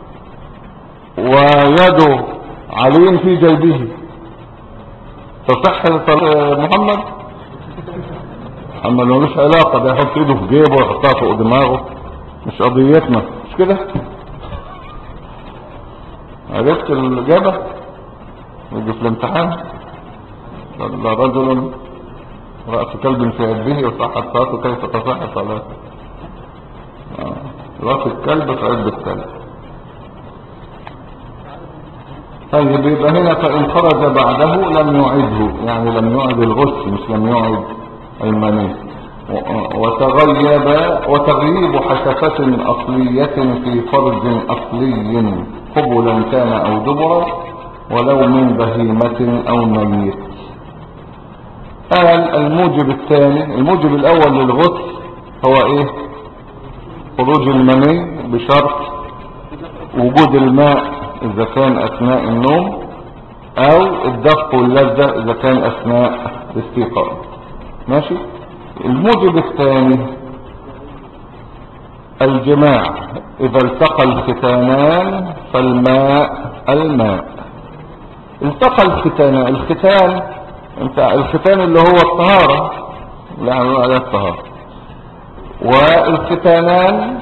Speaker 1: ويده علي في جيبه تصح صلاة محمد؟ محمد ملوش علاقة، ده يحط ايده في جيبه ويحطها فوق دماغه، مش قضيتنا، مش كده؟ عرفت الإجابة؟ يجي في الامتحان: صلى رجل رأس كلب في عبه وصحت صلاته كيف تصح صلاته؟ رأس الكلب في عب الكلب. طيب يبقى هنا فإن خرج بعده لم يعده، يعني لم يعد الغسل مش لم يعد المني. وتغييب حشفة أصلية في فرج أصلي قبلا كان أو دبرا ولو من بهيمة أو ميت. قال الموجب الثاني. الموجب الأول للغسل هو خروج المني بشرط وجود الماء إذا كان أثناء النوم، أو الدفق واللذة إذا كان أثناء الاستيقاظ. ماشي. الموجب الثاني الجماع. إذا التقى الختانان فالماء الماء. التقى الختانان، الختان اللي هو الطهارة، يعني على الطهارة. والختانان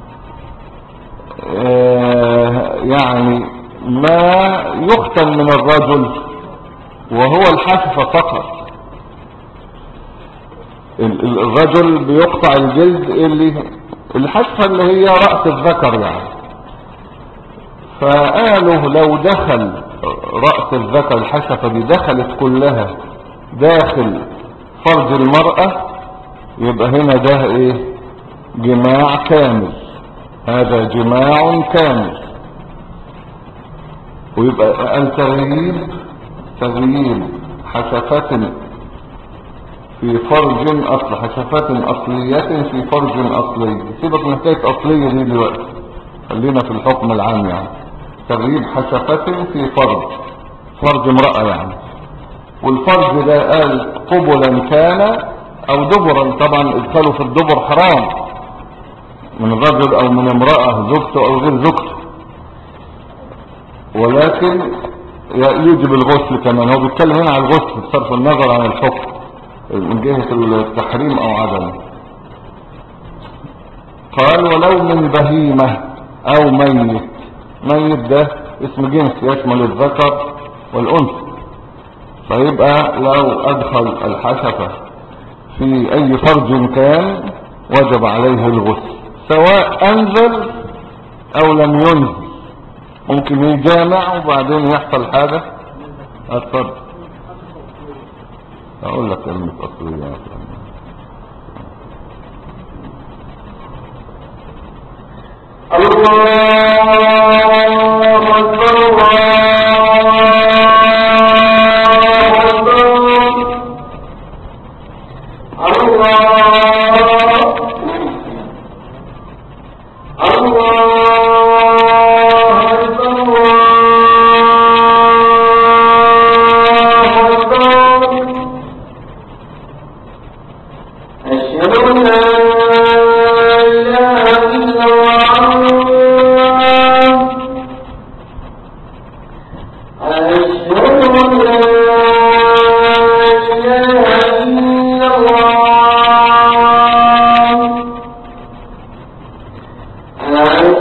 Speaker 1: يعني ما يختن من الرجل وهو الحشفة فقط. الرجل بيقطع الجلد الحشفة اللي هي رأس الذكر يعني. فقالوا لو دخل رأس الذكر، الحشفة دي دخلت كلها داخل فرج المرأة، يبقى هنا ده جماع كامل. هذا جماع كامل. ويبقى التغييب حشفات في فرج أصل، حشفات أصلية في فرج أصلي. سيبك من حكاية أصلية دي دلوقتي، خلينا في الحكم العام يعني. تغييب حشفات في فرج امرأة يعني. والفرج ده قال قبلا كان أو دبرا. طبعا ادخلوا في الدبر حرام من رجل أو من امرأة، زوجته أو غير زوجته، ولكن يجب الغسل كمان. هو بيتكلم هنا على الغسل بصرف النظر عن الحكم من جهة التحريم أو عدمه. قال ولو من بهيمة أو ميت. ميت ده اسم جنس يشمل الذكر والأنثى. فيبقى لو أدخل الحشفة في أي فرج كان وجب عليه الغسل، سواء أنزل أو لم ينزل. ممكن يجامع وبعدين يحصل حاجة. أتفضل. أقول لك كلمة أصلية. الله أكبر. أشهد أن لا إله إلا الله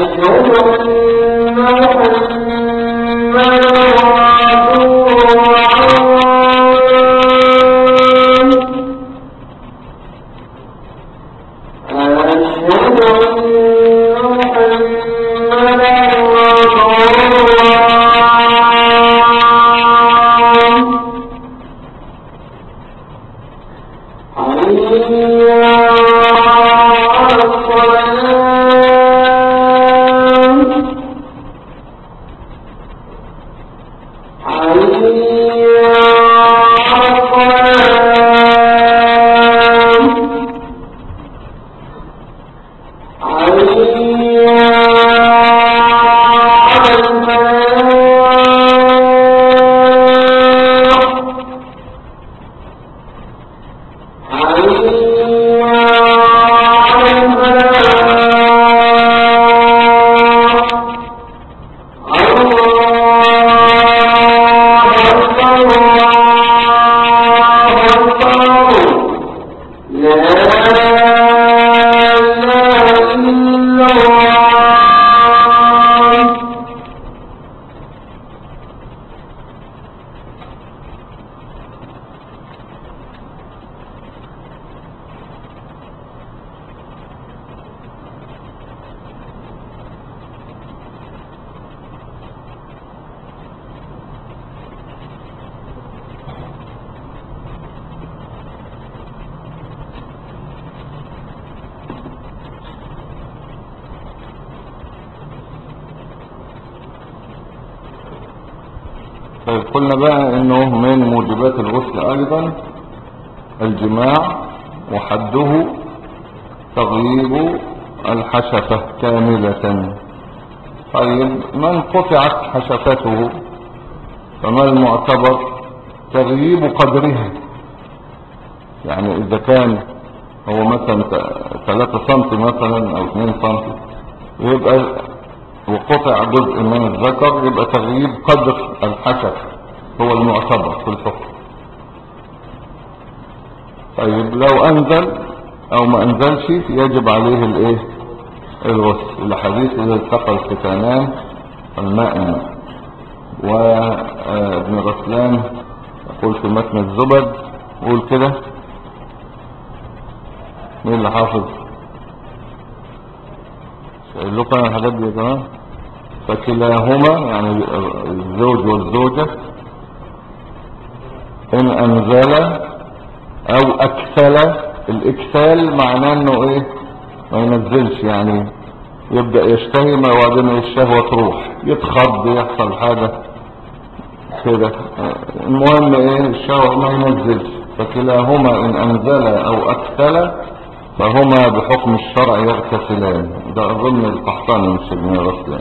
Speaker 1: طيب قلنا بقى انه من موجبات الغسل ايضا الجماع، وحده تغييب الحشفة كاملة. طيب من قطعت حشفته فما المعتبر؟ تغييب قدرها. يعني اذا كان هو مثلا 3 سم مثلا او 2 سم يبقى وقطع جزء من الذكر، يبقى تغييب قدر الحشف هو المعتبر في الحكم. طيب لو انزل او ما انزلش يجب عليه الايه؟ الغسل، لحديث اذا التقى الختانان الماء. وابن غسلان يقول في متن الزبد، يقول كده، مين اللي حافظ؟ شايل لكم انا الحاجات دي يا جماعه. فكلاهما يعني الزوج والزوجة ان انزل او اكسل. الاكسال معناه انه ايه؟ ما ينزلش، يعني يبدأ يشتهي وبعدين الشهوة تروح، يتخض، يحصل حاجة كده. المهم ايه؟ الشهوة ما ينزلش. فكلاهما ان انزل او اكسل فهما بحكم الشرع يغتسلان. ده اظن القحطاني مش ابن غسلان،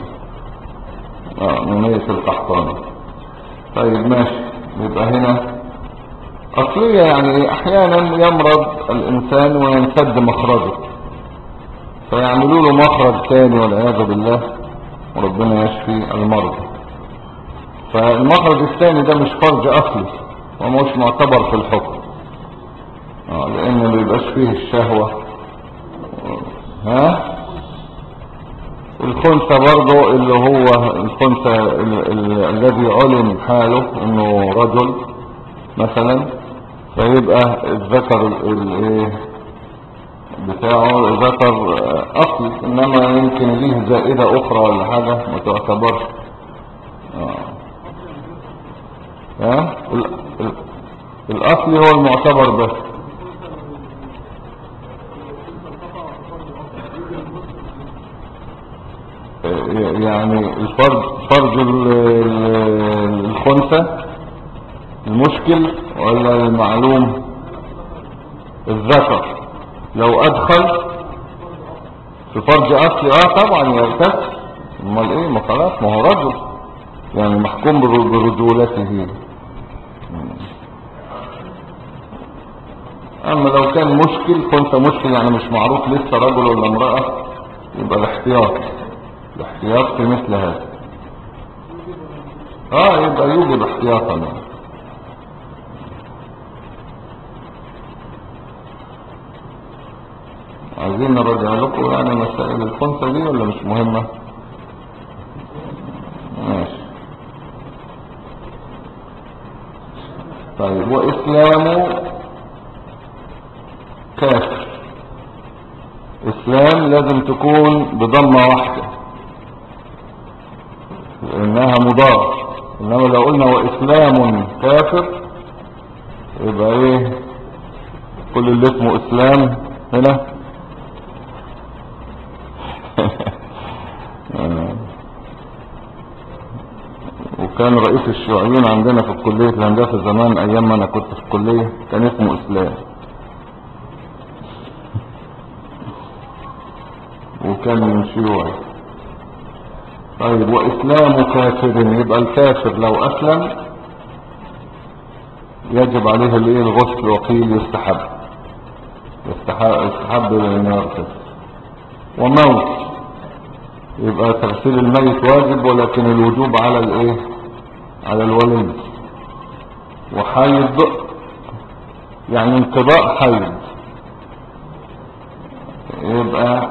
Speaker 1: مميز القحطاني. طيب ماشي. يبقى هنا اصلية، يعني احيانا يمرض الانسان وينسد مخرجه فيعملوا له مخرج ثاني والعياذ بالله، وربنا يشفي المرضى. فالمخرج الثاني ده مش فرج اصلي ومش معتبر في الحكم، لان ما بيبقاش فيه الشهوة. الخنثى برضو اللي هو الخنثى الذي علم حاله انه رجل مثلا، فيبقى الذكر بتاعه ذكر اصلي، انما يمكن ليه زائدة اخرى ولا حاجة ما تعتبرش. الاصلي هو المعتبر بس. يعني فرج الخنثى المشكل ولا المعلوم؟ الذكر لو ادخل في فرج اصلي طبعا يغتسل. امال ايه؟ ما خلاص، ما هو رجل يعني محكوم برجولته. اما لو كان مشكل، خنثى مشكل يعني مش معروف لسه رجل ولا امرأة، يبقى الاحتياط في مثل هذا. يبقى يوجب احتياطا يعني. عايزين نرجع لكم يعني مسائل الخنثى دي ولا مش مهمة؟ طيب وإسلام كافر، إسلام لازم تكون بضمة واحدة لأنها مضاف. إنما لو قلنا وإسلام كافر يبقى إيه؟ كل اللي اسمه إسلام هنا وكان رئيس الشيوعيين عندنا في كلية الهندسة زمان أيام ما أنا كنت في الكلية كان اسمه إسلام، وكان شيوعي. طيب وإسلام كافر، يبقى الكافر لو أسلم يجب عليه الايه؟ الغسل. وقيل يستحب لأن يغسل. وموت، يبقى تغسيل الميت واجب ولكن الوجوب على الايه؟ على الولي. وحيض يعني انقضاء حيض، يبقى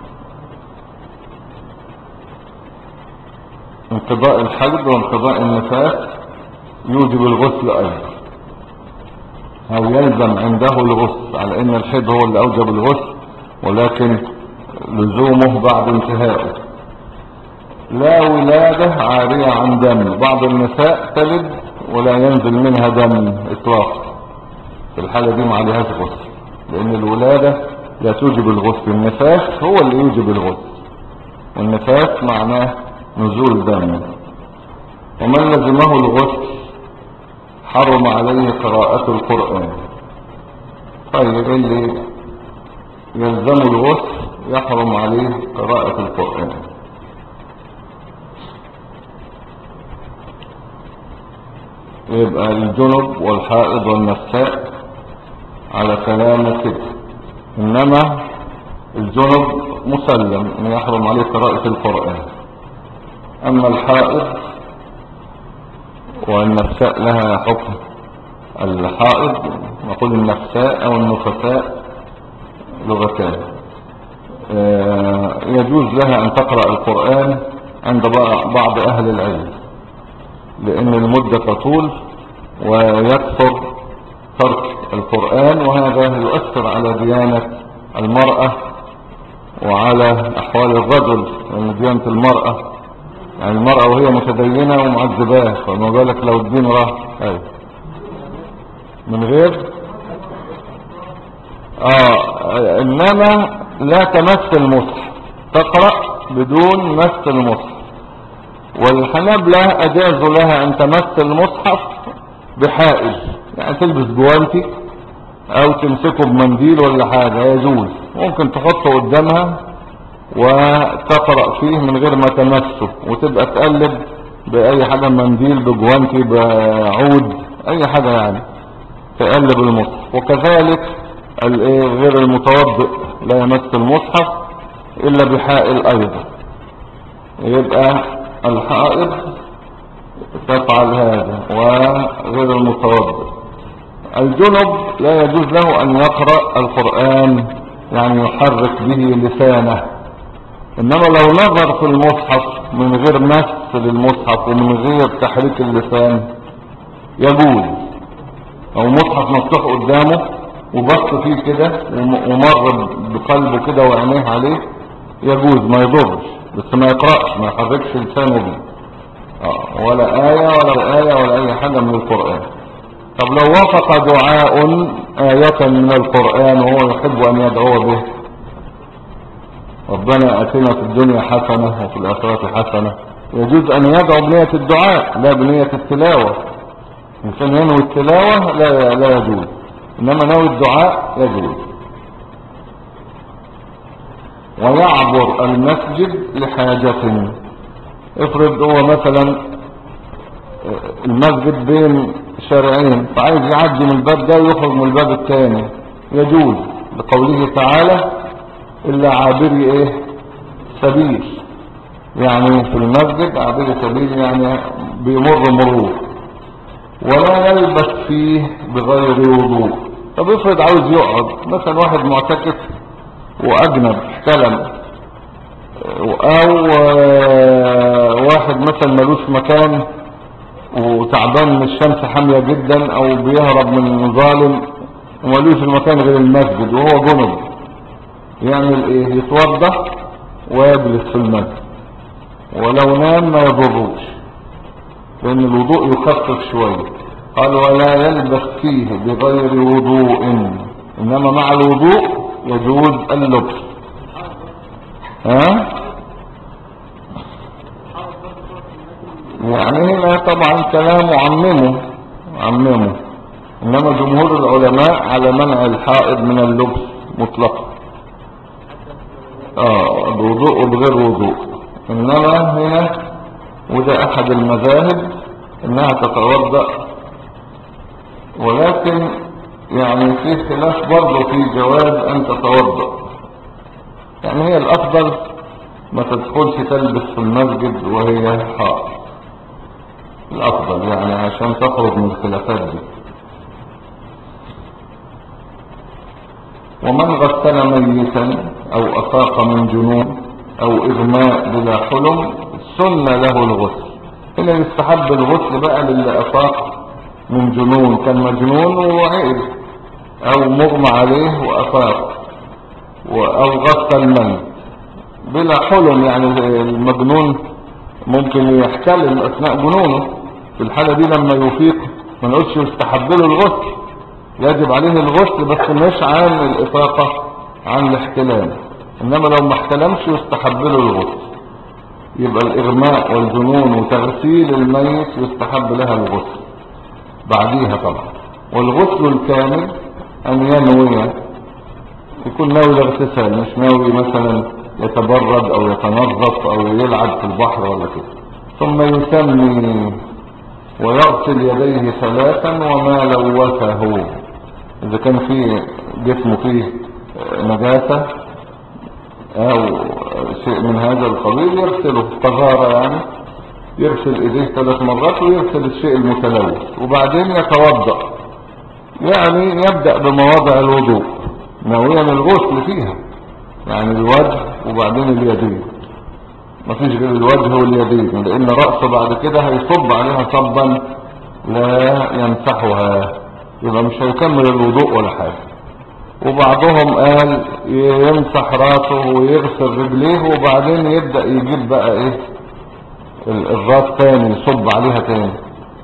Speaker 1: انقضاء الحيض وانقضاء النفاس يوجب الغسل ايضا، او يلزم عنده الغسل، على ان الحيض هو اللي اوجب الغسل ولكن لزومه بعد انتهائه. لا ولادة عارية عن دم، بعض النساء تلد ولا ينزل منها دم اطلاقا، في الحالة دي ما عليهاش غسل، لان الولادة لا توجب الغسل، النفاس هو اللي يوجب الغسل، والنفاس معناه نزول دم. ومن لزمه الغسل حرم عليه قراءة القرآن. طيب اللي يلزم الغسل يحرم عليه قراءة القرآن. يبقى الجنب والحائض والنفساء على كلامه كده، انما الجنب مسلم ان يحرم عليه قراءة القرآن. اما الحائض والنفساء لها حكم الحائض، نقول النفساء او النفساء لغتان. يجوز لها ان تقرأ القرآن عند بعض اهل العلم، لان المدة تطول ويكثر ترك القرآن، وهذا يؤثر على ديانة المرأة وعلى احوال الرجل، لان ديانة المرأة يعني المرأة وهي متدينة ومعذباه، فما بالك لو الدين راح من غير انما لا تمس المصحف، تقرأ بدون مس المصحف. والحنابلة اجازوا لها ان تمس المصحف بحائل، يعني تلبس جوانتي او تمسكه بمنديل ولا حاجة يجوز، ممكن تحطه قدامها وتقرأ فيه من غير ما تمسه، وتبقى تقلب بأي حاجة، منديل بجوانتي بعود أي حاجة يعني تقلب المصحف. وكذلك غير المتوضئ لا يمس المصحف إلا بحائل أيضا. يبقى الحائض تفعل هذا وغير المتوضئ. الجنب لا يجوز له أن يقرأ القرآن يعني يحرك به لسانه، انما لو نظر في المصحف من غير مس للمصحف ومن غير تحريك اللسان يجوز، او مصحف مفتوح قدامه وبص فيه كده ومر بقلبه كده وعينيه عليه يجوز، ما يضرش، بس ما يقرأش، ما يحركش لسانه به ولا آية ولا أي حاجة من القرآن. طب لو وافق دعاء آية من القرآن وهو يحب أن يدعو به، ربنا آتنا في الدنيا حسنة وفي الآخرة حسنة، يجوز أن يدعو بنية الدعاء لا بنية التلاوة. إنسان ينوي التلاوة لا يجوز، إنما نوي الدعاء يجوز. ويعبر المسجد لحاجة، افرض هو مثلا المسجد بين شارعين فعايز يعدي من الباب ده ويخرج من الباب الثاني يجوز، لقوله تعالى إلا عابري سبيل، يعني في المسجد عابري سبيل يعني بيمر مرور، ولا يلبس فيه بغير وضوء. طب افرض عاوز يقعد مثلا واحد معتكف واجنب احتلم، او واحد مثلا ملوش مكان وتعبان من الشمس حامية جدا او بيهرب من ظالم ومالوش المكان غير المسجد وهو جنب، يعمل ايه؟ يتوضا ويجلس في المسجد، ولو نام ما يضروش لان الوضوء يخفف شوية. قال ولا يلبس فيه بغير وضوء، انما مع الوضوء يجوز اللبس. ها يعني هنا طبعا كلام عممه، انما جمهور العلماء على منع الحائض من اللبس مطلقا، بوضوء وبغير وضوء. انما هنا وده احد المذاهب انها تتوضأ، ولكن يعني في خلاف برضه في جواز ان تتوضأ. يعني هي الافضل ما تدخلش تلبس في المسجد وهي حائض، الافضل يعني عشان تخرج من الخلافات دي. ومن غسل ميتا او افاق من جنون او اغماء بلا حلم سن له الغسل. هنا يستحب الغسل بقى للي افاق من جنون، كان مجنون وعقل، او مغمى عليه وافاق، او غسل الميت بلا حلم. يعني المجنون ممكن يحتلم اثناء جنونه، في الحالة دي لما يفيق ما نقولش يستحب له الغسل، يجب عليه الغسل بس مش عن الافاقة، عن الاحتلام. انما لو ما احتلمش يستحب له الغسل. يبقى الاغماء والجنون وتغسيل الميت يستحب لها الغسل بعديها طبعا. والغسل الكامل ان ينوي، يكون ناوي الاغتسال، مش ناوي مثلا يتبرد او يتنظف او يلعب في البحر ولا كده. ثم يسمي ويغسل يديه 3 وما لوثه، اذا كان فيه جسمه فيه نجاسة او شيء من هذا القبيل يغسله طهارة، يعني يغسل ايديه 3 مرات ويغسل الشيء المتلوث، وبعدين يتوضأ. يعني يبدأ بمواضع الوضوء ناويا الغسل فيها، يعني الوجه وبعدين اليدين، مفيش غير الوجه واليدين، لان رأسه بعد كده هيصب عليها صبا لا يمسحها، يبقى مش هيكمل الوضوء ولا حاجة. وبعضهم قال يمسح راسه ويغسل رجليه وبعدين يبدأ يجيب بقى ايه الراس تاني يصب عليها تاني.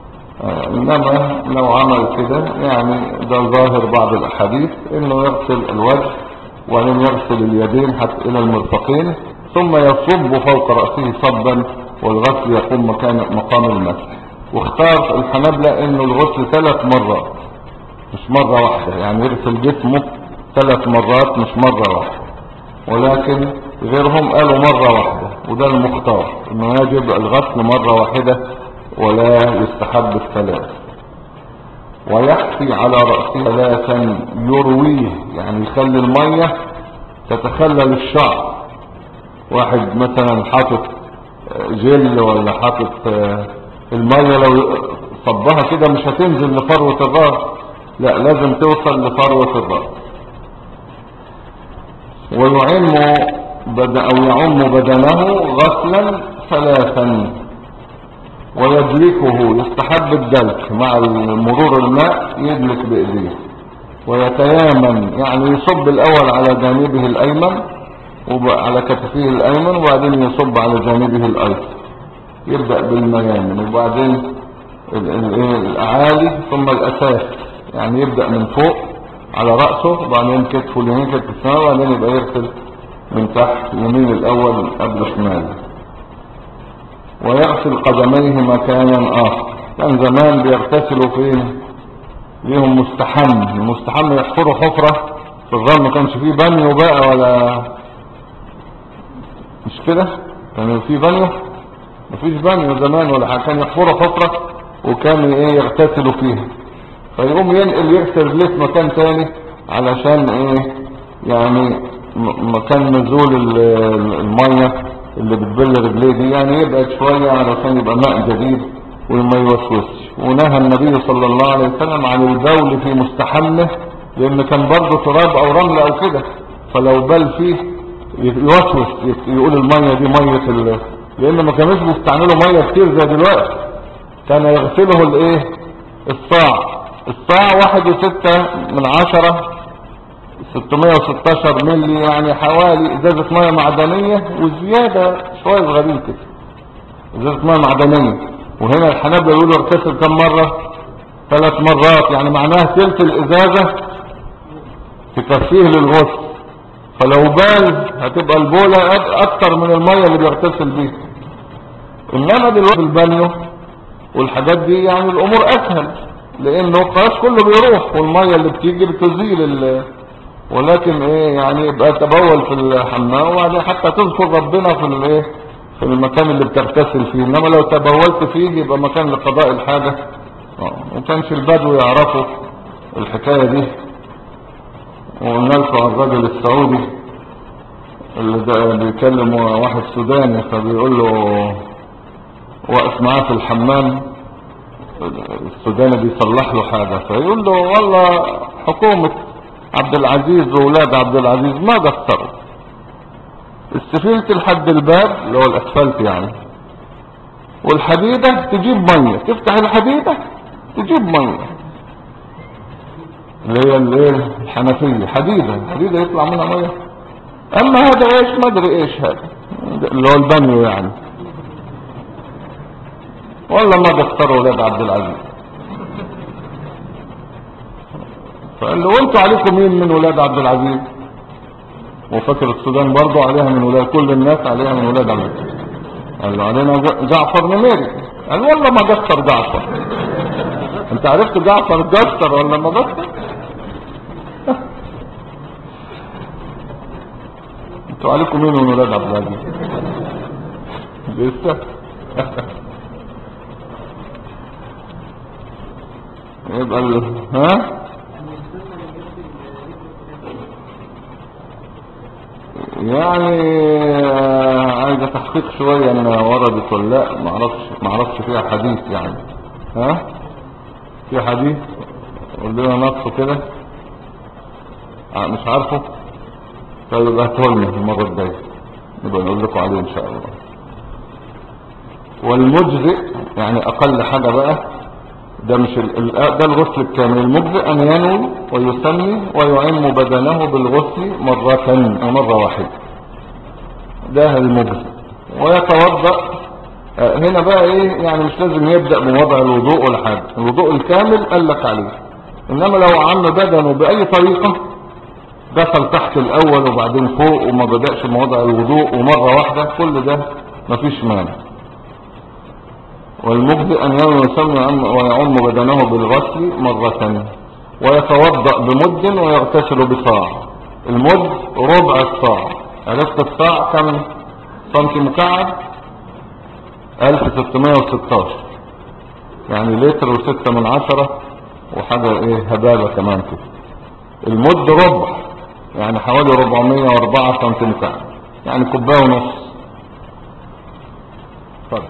Speaker 1: انما لو عمل كده يعني ده ظاهر بعض الاحاديث انه يغسل الوجه وبعدين يغسل اليدين حتى الى المرفقين ثم يصب فوق رأسه صبا، والغسل يقوم مقام المسح. واختار الحنابلة انه الغسل 3 مرات مش مرة واحدة، يعني يغسل جسمه 3 مرات مش مرة واحدة، ولكن غيرهم قالوا مرة واحدة، وده المختار انه يجب الغسل مرة واحدة ولا يستحب 3. ويحفي على رأسه 3 يرويه، يعني يخلي المية تتخلل الشعر. واحد مثلا حاطط جل ولا حاطط المية لو صبها كده مش هتنزل لفروة الراس، لا لازم توصل لفروة الراس. يعم بدنه غسلا 3 ويدلكه، يستحب الدلك مع مرور الماء يدلك بإيديه. ويتيامن، يعني يصب الأول على جانبه الأيمن وعلى كتفه الأيمن وبعدين يصب على جانبه الأيسر، يبدأ بالميامن وبعدين الأعالي ثم الأساس، يعني يبدأ من فوق على رأسه وبعدين كتفه اليمين كتف الشمال وبعدين يبقى يغسل من تحت يمين الأول قبل شمال. ويغسل قدميه مكانا آخر. كان زمان بيغتسلوا فين؟ ليهم مستحم، المستحم يحفروا حفرة في الظل، ما كانش فيه بانيو بقى ولا مش كده، كان فيه بانيو؟ مفيش بانيو زمان ولا حاجة، كان يحفروا حفرة وكان يغتسلوا فيها، فيقوم ينقل يغسل رجليه في مكان تاني علشان يعني مكان نزول المية اللي بتبل رجليه دي، يعني يبعد شوية علشان يبقى ماء جديد وما يوسوسش. ونهى النبي صلى الله عليه وسلم عن البول في مستحمه، لان كان برضه تراب او رمل او كده، فلو بل فيه يوسوس يقول المية دي مية لان ما كانوش بيستعملوا مية كتير زي دلوقتي، كان يغسله الايه الصاع. الصاع 1.6 616 ملي، يعني حوالي ازازة مية معدنية وزيادة شوية صغيرين كده، ازازة مية معدنية. وهنا الحنابلة يقولوا اغتسل كم مرة؟ 3 مرات، يعني معناها تلت الازازة تكفيه للغسل. فلو بال هتبقى البولة اكتر من المية اللي بيغتسل بيها. انما دلوقتي البانيو والحاجات دي يعني الامور اسهل، لانه خلاص كله بيروح والمية اللي بتيجي بتزيل ولكن ايه يعني يبقى تبول في الحمام وبعدين حتى تذكر ربنا في الايه في المكان اللي بتغتسل فيه. انما لو تبولت فيه يبقى مكان لقضاء الحاجة. ما كانش البدو يعرفوا الحكاية دي. وقلنا لكم عن الراجل السعودي اللي ده بيكلم واحد سوداني، فبيقول له واقف معاه في الحمام، السوداني بيصلح له حاجة، فيقول له والله حكومة عبد العزيز وولاد عبد العزيز ما قصروا، السفينة لحد الباب اللي هو الاسفلت يعني، والحديدة تجيب مية، تفتح الحديدة تجيب مية اللي هي الحنفية، حديدة يطلع منها مية. اما هذا ايش ما ادري ايش هذا اللي هو البانيو يعني. والله ما قصروا ولاد عبد العزيز. فقال له وانتوا عليكم مين من ولاد عبد العزيز؟ وفاكر السودان برضو عليها من ولاد، كل الناس عليها من ولاد عبد العزيز. قال له علينا جعفر نميري. قال والله ما قصر جعفر. انت عرفت جعفر قصر ولا ما قصر؟ انتوا عليكم مين من ولاد عبد العزيز؟ لسه يبقى ها يعني عايزة تحقيق شوية انها وردت ولا لا، معرفش فيها حديث يعني. ها في حديث قول لنا نصه كده، مش عارفه. طيب يبقى هتقولنا المرة الجاية نبقى نقول لكم عليه ان شاء الله. والمجزئ يعني اقل حاجة بقى، ده مش ده الغسل الكامل. المجزئ ان ينوي ويسمي ويعم بدنه بالغسل مرة واحدة، ده المجزئ. ويتوضأ هنا بقى ايه يعني مش لازم يبدأ بوضع الوضوء ولا حاجة، الوضوء الكامل قال لك عليه. انما لو عم بدنه باي طريقة، دخل تحت الاول وبعدين فوق وما بدأش بوضع الوضوء ومرة واحدة، كل ده مفيش مانع. والمجزئ ان ينوي ويسمي ويعم بدنه بالغسل مرة، ويتوضأ بمد ويغتسل بصاع. المد ربع الصاع. عرفت الصاع كم سنتي مكعب؟ 1616 يعني لتر و6 من 10 وحاجة ايه هبالة كمان كده. المد ربع يعني حوالي 404 سنتي مكعب، يعني كوباية ونص. فرق.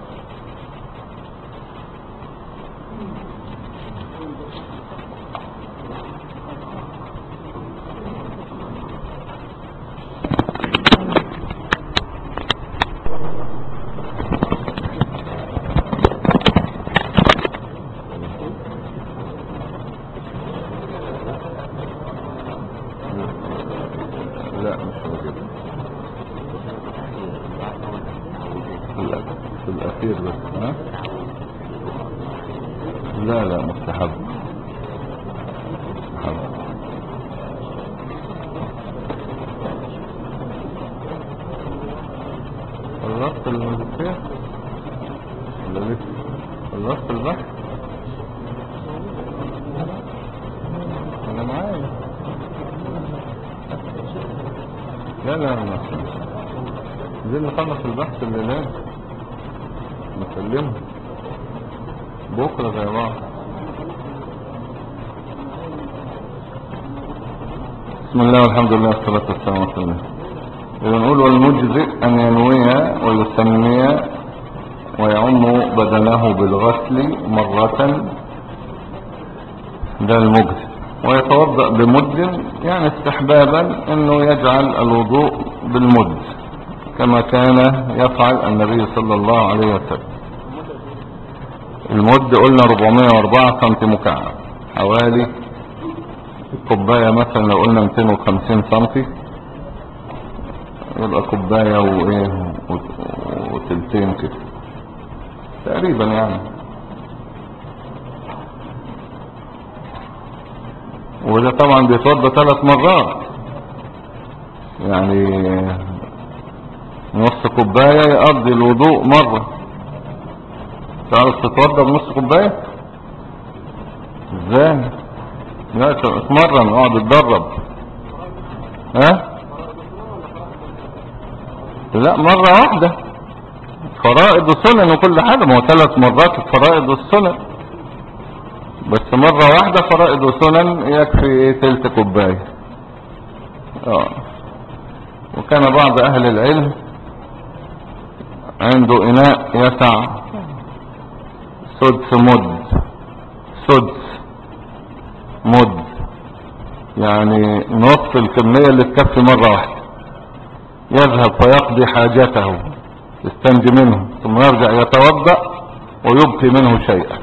Speaker 1: لا مش موجود في الأخير بس. ها لا مستحب. خلصت الماجستير ولا لسه؟ خلصت البحث انا معايا. لا عايزين نخلص البحث الليلة نسلمه بكرة زي بعض. بسم الله والحمد لله والصلاة والسلام على رسول الله. إذا نقول والمجزئ أن ينوي ويسمي ويعم بدنه بالغسل مرة، ده المجزئ. ويتوضأ بمد يعني استحبابا انه يجعل الوضوء بالمد كما كان يفعل النبي صلى الله عليه وسلم. المد قلنا 404 سنتي مكعب، حوالي كوباية مثلا لو قلنا 250 سنتي يبقى كوباية وايه وتلتين كده تقريبا يعني. وده طبعا بيتوضى 3 مرات، يعني نص كوباية يقضي الوضوء مرة. تعرف تتوضى بنص كوباية ازاي؟ لا اتمرن، اقعد اتدرب. ها لا مرة واحدة، فرائض وسنن وكل حاجة، ما هو 3 مرات الفرائض والسنن، بس مرة واحدة فرائض وسنن يكفي ايه تلت كوباية. وكان بعض اهل العلم عنده اناء يسع سدس مد، يعني نص الكمية اللي تكفي مرة واحدة، يذهب فيقضي حاجته يستنجي منه ثم يرجع يتوضأ ويبقي منه شيئا.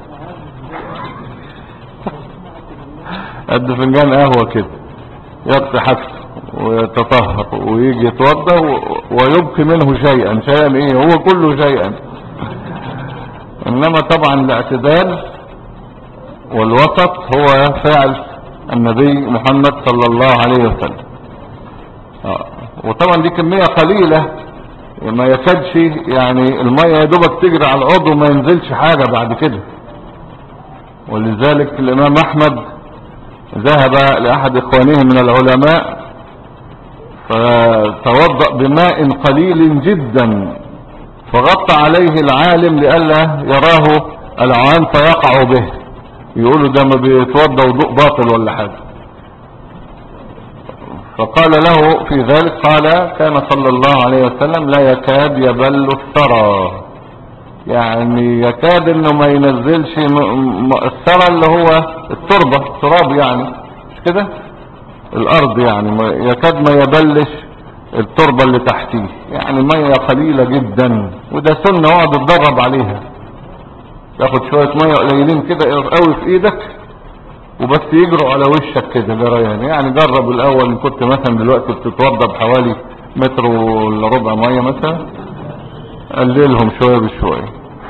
Speaker 1: قد فنجان قهوة كده، يقضي حاجته ويتطهر ويجي يتوضأ ويبقي منه شيئا ايه، هو كله شيئا. انما طبعا الاعتدال والوسط هو فعل النبي محمد صلى الله عليه وسلم. وطبعا دي كمية قليلة ما يكادش، يعني المية يدوبك تجري على العضو ما ينزلش حاجة بعد كده. ولذلك الامام احمد ذهب لاحد اخوانه من العلماء فتوضأ بماء قليل جدا، فغطى عليه العالم لئلا يراه العوام فيقع به، يقولوا ده ما بيتوضى وضوء باطل ولا حاجة. فقال له في ذلك، قال كان صلى الله عليه وسلم لا يكاد يبل الثرى، يعني يكاد انه ما ينزلش الثرى اللي هو التراب يعني مش كده، الارض يعني يكاد ما يبلش التربة اللي تحتيه، يعني مية قليلة جدا. وده سنة اقعد تدرب عليها، تاخد شوية مية قليلين كده قوي في ايدك وبس يجروا على وشك كده جريان. يعني جرب الاول، ان كنت مثلا دلوقتي بتتوضى بحوالي متر ولا ربع مية مثلا، قللهم شوية بشوية.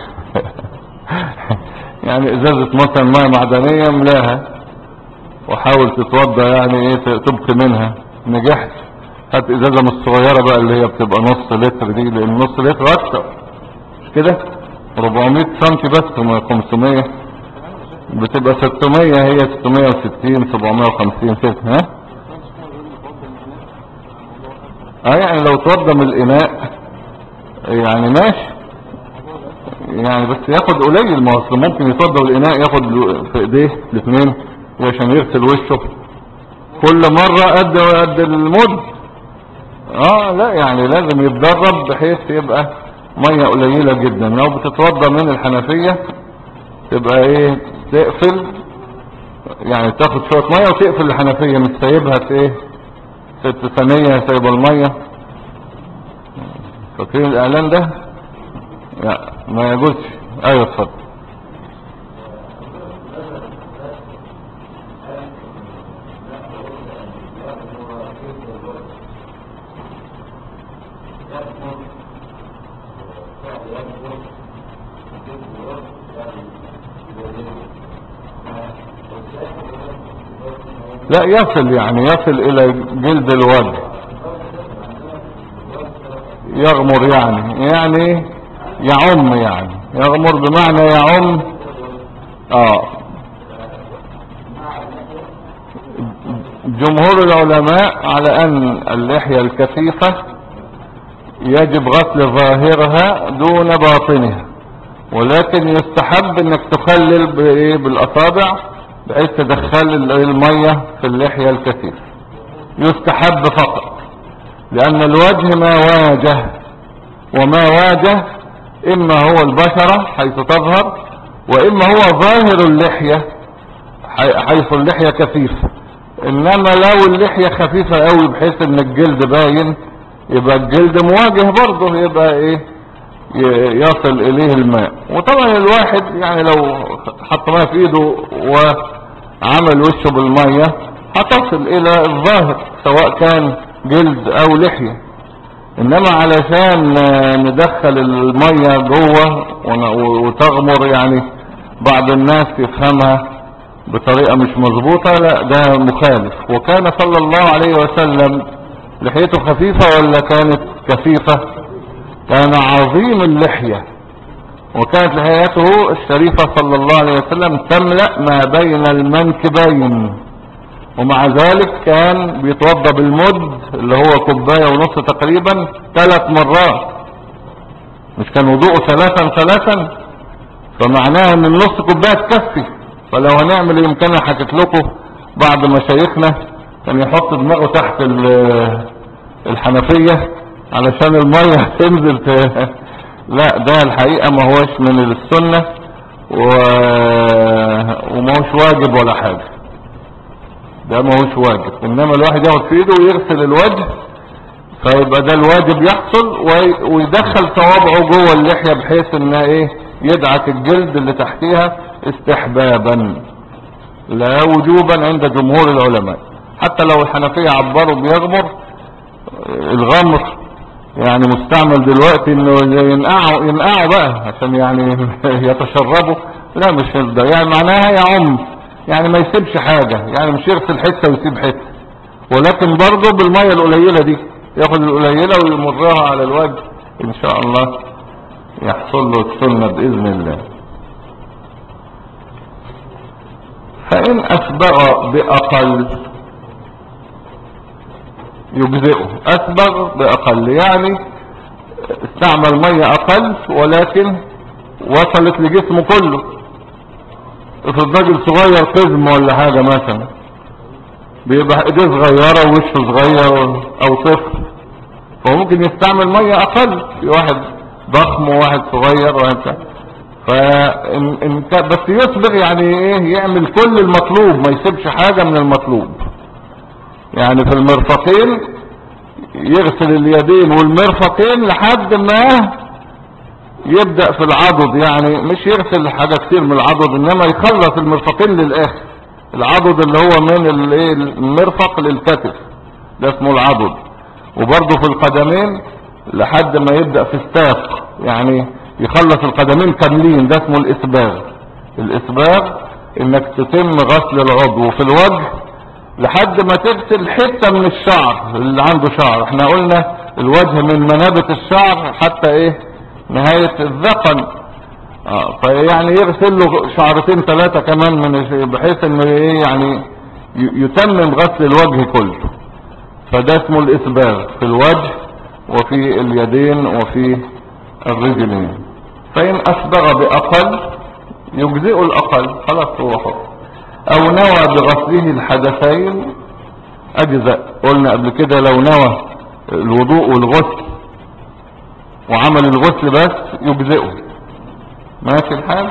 Speaker 1: يعني ازازة مثلا مية معدنية ملاها وحاول تتوضى، يعني ايه تبقي منها. نجحت هات ازازة من الصغيرة بقى اللي هي بتبقى نص لتر دي، لان نص لتر اكتر مش كده، 400 سنتي بس 500 بتبقى 600، هي 660 750 كده. يعني لو توضى من الاناء يعني ماشي، يعني بس ياخد قليل، ما اصل ممكن يتوضى بالاناء ياخد في ايديه الاثنين عشان يغسل وشه كل مرة قد المد. لا يعني لازم يتدرب بحيث يبقى مية قليلة جدا. لو بتتوضى من الحنفية تبقى ايه تقفل، يعني تاخد شوية مية وتقفل الحنفية، مش سايبها ايه 6 ثانية سايبة المية. فاكرين الاعلان ده؟ لا ما يجوزش. ايوه اتفضل. لا يصل، يعني يصل الى جلد الوجه، يغمر يعني يعم، يعني يغمر بمعنى يعم. جمهور العلماء على ان اللحية الكثيفة يجب غسل ظاهرها دون باطنها، ولكن يستحب انك تخلل بالاصابع بحيث تدخل المية في اللحية الكثيفة، يستحب فقط، لان الوجه ما واجه، وما واجه اما هو البشرة حيث تظهر، واما هو ظاهر اللحية حيث اللحية كثيفة. انما لو اللحية خفيفة قوي بحيث ان الجلد باين، يبقى الجلد مواجه برضه، يبقى ايه يصل اليه الماء. وطبعا الواحد يعني لو حط ماء في ايده وعمل وشه بالمية هتصل الى الظاهر سواء كان جلد او لحية. انما علشان ندخل المية جوه وتغمر، يعني بعض الناس يفهمها بطريقة مش مظبوطة، لا ده مخالف. وكان صلى الله عليه وسلم لحيته خفيفة ولا كانت كثيفة؟ كان عظيم اللحية، وكانت لحيته الشريفة صلى الله عليه وسلم تملأ ما بين المنكبين، ومع ذلك كان بيتوضى بالمد اللي هو كوباية ونص تقريبا 3 مرات، مش كان وضوءه 3 فمعناه ان النص كوباية تكفي. فلو هنعمل يمكن انا حكيت لكم بعض مشايخنا كان يحط دماغه تحت الحنفية علشان المية تنزل لا ده الحقيقة ما هوش من السنة وما هوش واجب ولا حاجة، ده ما هوش واجب. انما الواحد ياخد في ايده ويغسل الوجه فيبقى ده الواجب يحصل، ويدخل صوابعه جوه اللحية بحيث ان ايه يدعك الجلد اللي تحتيها استحبابا لا وجوبا عند جمهور العلماء. حتى لو الحنفية عبروا بيغمر الغمر يعني مستعمل دلوقتي انه ينقعوا بقى عشان يعني يتشربوا، لا مش ده يعني معناها يعم، يعني ما يسيبش حاجة، يعني مش يغسل حتة ويسيب حتة، ولكن برضه بالمية القليلة دي ياخد القليلة ويمرها على الوجه ان شاء الله يحصل له السنة باذن الله. فان اسبغ باقل يجزئه. اسبغ باقل يعني استعمل مية اقل ولكن وصلت لجسمه كله. افرض راجل صغير قزم ولا حاجة مثلا بيبقى ايديه صغيرة ووشه صغير او طفل، فممكن يستعمل مية اقل. في واحد ضخم وواحد صغير وهكذا. بس يصبغ يعني ايه يعمل كل المطلوب، ما يسيبش حاجة من المطلوب. يعني في المرفقين يغسل اليدين والمرفقين لحد ما يبدأ في العضد، يعني مش يغسل حاجة كتير من العضد انما يخلص المرفقين للاخر. العضد اللي هو من المرفق للكتف ده اسمه العضد. وبرضه في القدمين لحد ما يبدأ في الساق، يعني يخلص القدمين كاملين، ده اسمه الاسباغ. الاسباغ انك تتم غسل العضو في الوجه لحد ما تغسل حتة من الشعر اللي عنده شعر. احنا قلنا الوجه من منابت الشعر حتى ايه نهاية الذقن، فيعني يغسل له 2-3 كمان من بحيث انه ايه يعني يتمم غسل الوجه كله. فده اسمه الاسباغ في الوجه وفي اليدين وفي الرجلين. فان اسبغ باقل يجزئ الاقل، خلاص هو حر. او نوى بغسله الحدثين اجزأ. قلنا قبل كده لو نوى الوضوء والغسل وعمل الغسل بس يجزئه، ماشي الحال.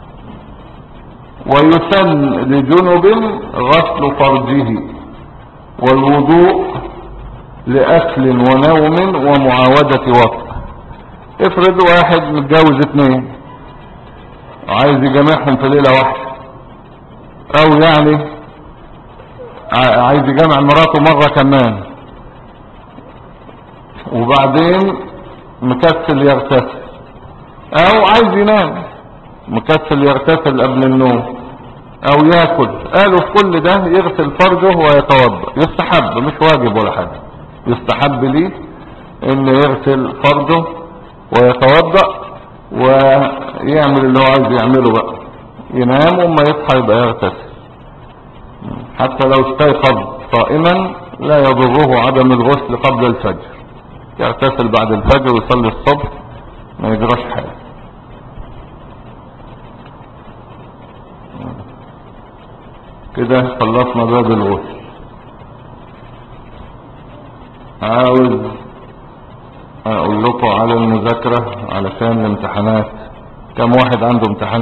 Speaker 1: ويسن لجنب غسل فرجه والوضوء لأكل ونوم ومعاودة وقت. افرض واحد متجوز 2 وعايز يجمعهم في ليلة واحدة، او يعني عايز يجمع مراته مرة كمان، وبعدين مكسل يغتسل، او عايز ينام مكسل يغتسل قبل النوم، او ياكل. قالوا في كل ده يغسل فرجه ويتوضا. يستحب مش واجب ولا حاجة، يستحب ليه ان يغسل فرجه ويتوضا ويعمل اللي هو عايز يعمله بقى، ينام وما يصحى يبقى يغتسل. حتى لو استيقظ صائما لا يضره عدم الغسل قبل الفجر، يغتسل بعد الفجر ويصلي الصبح ما يجراش حاجة. كده خلصنا باب الغسل. عاوز اقول لكم على المذاكرة علشان الامتحانات. كم واحد عنده امتحان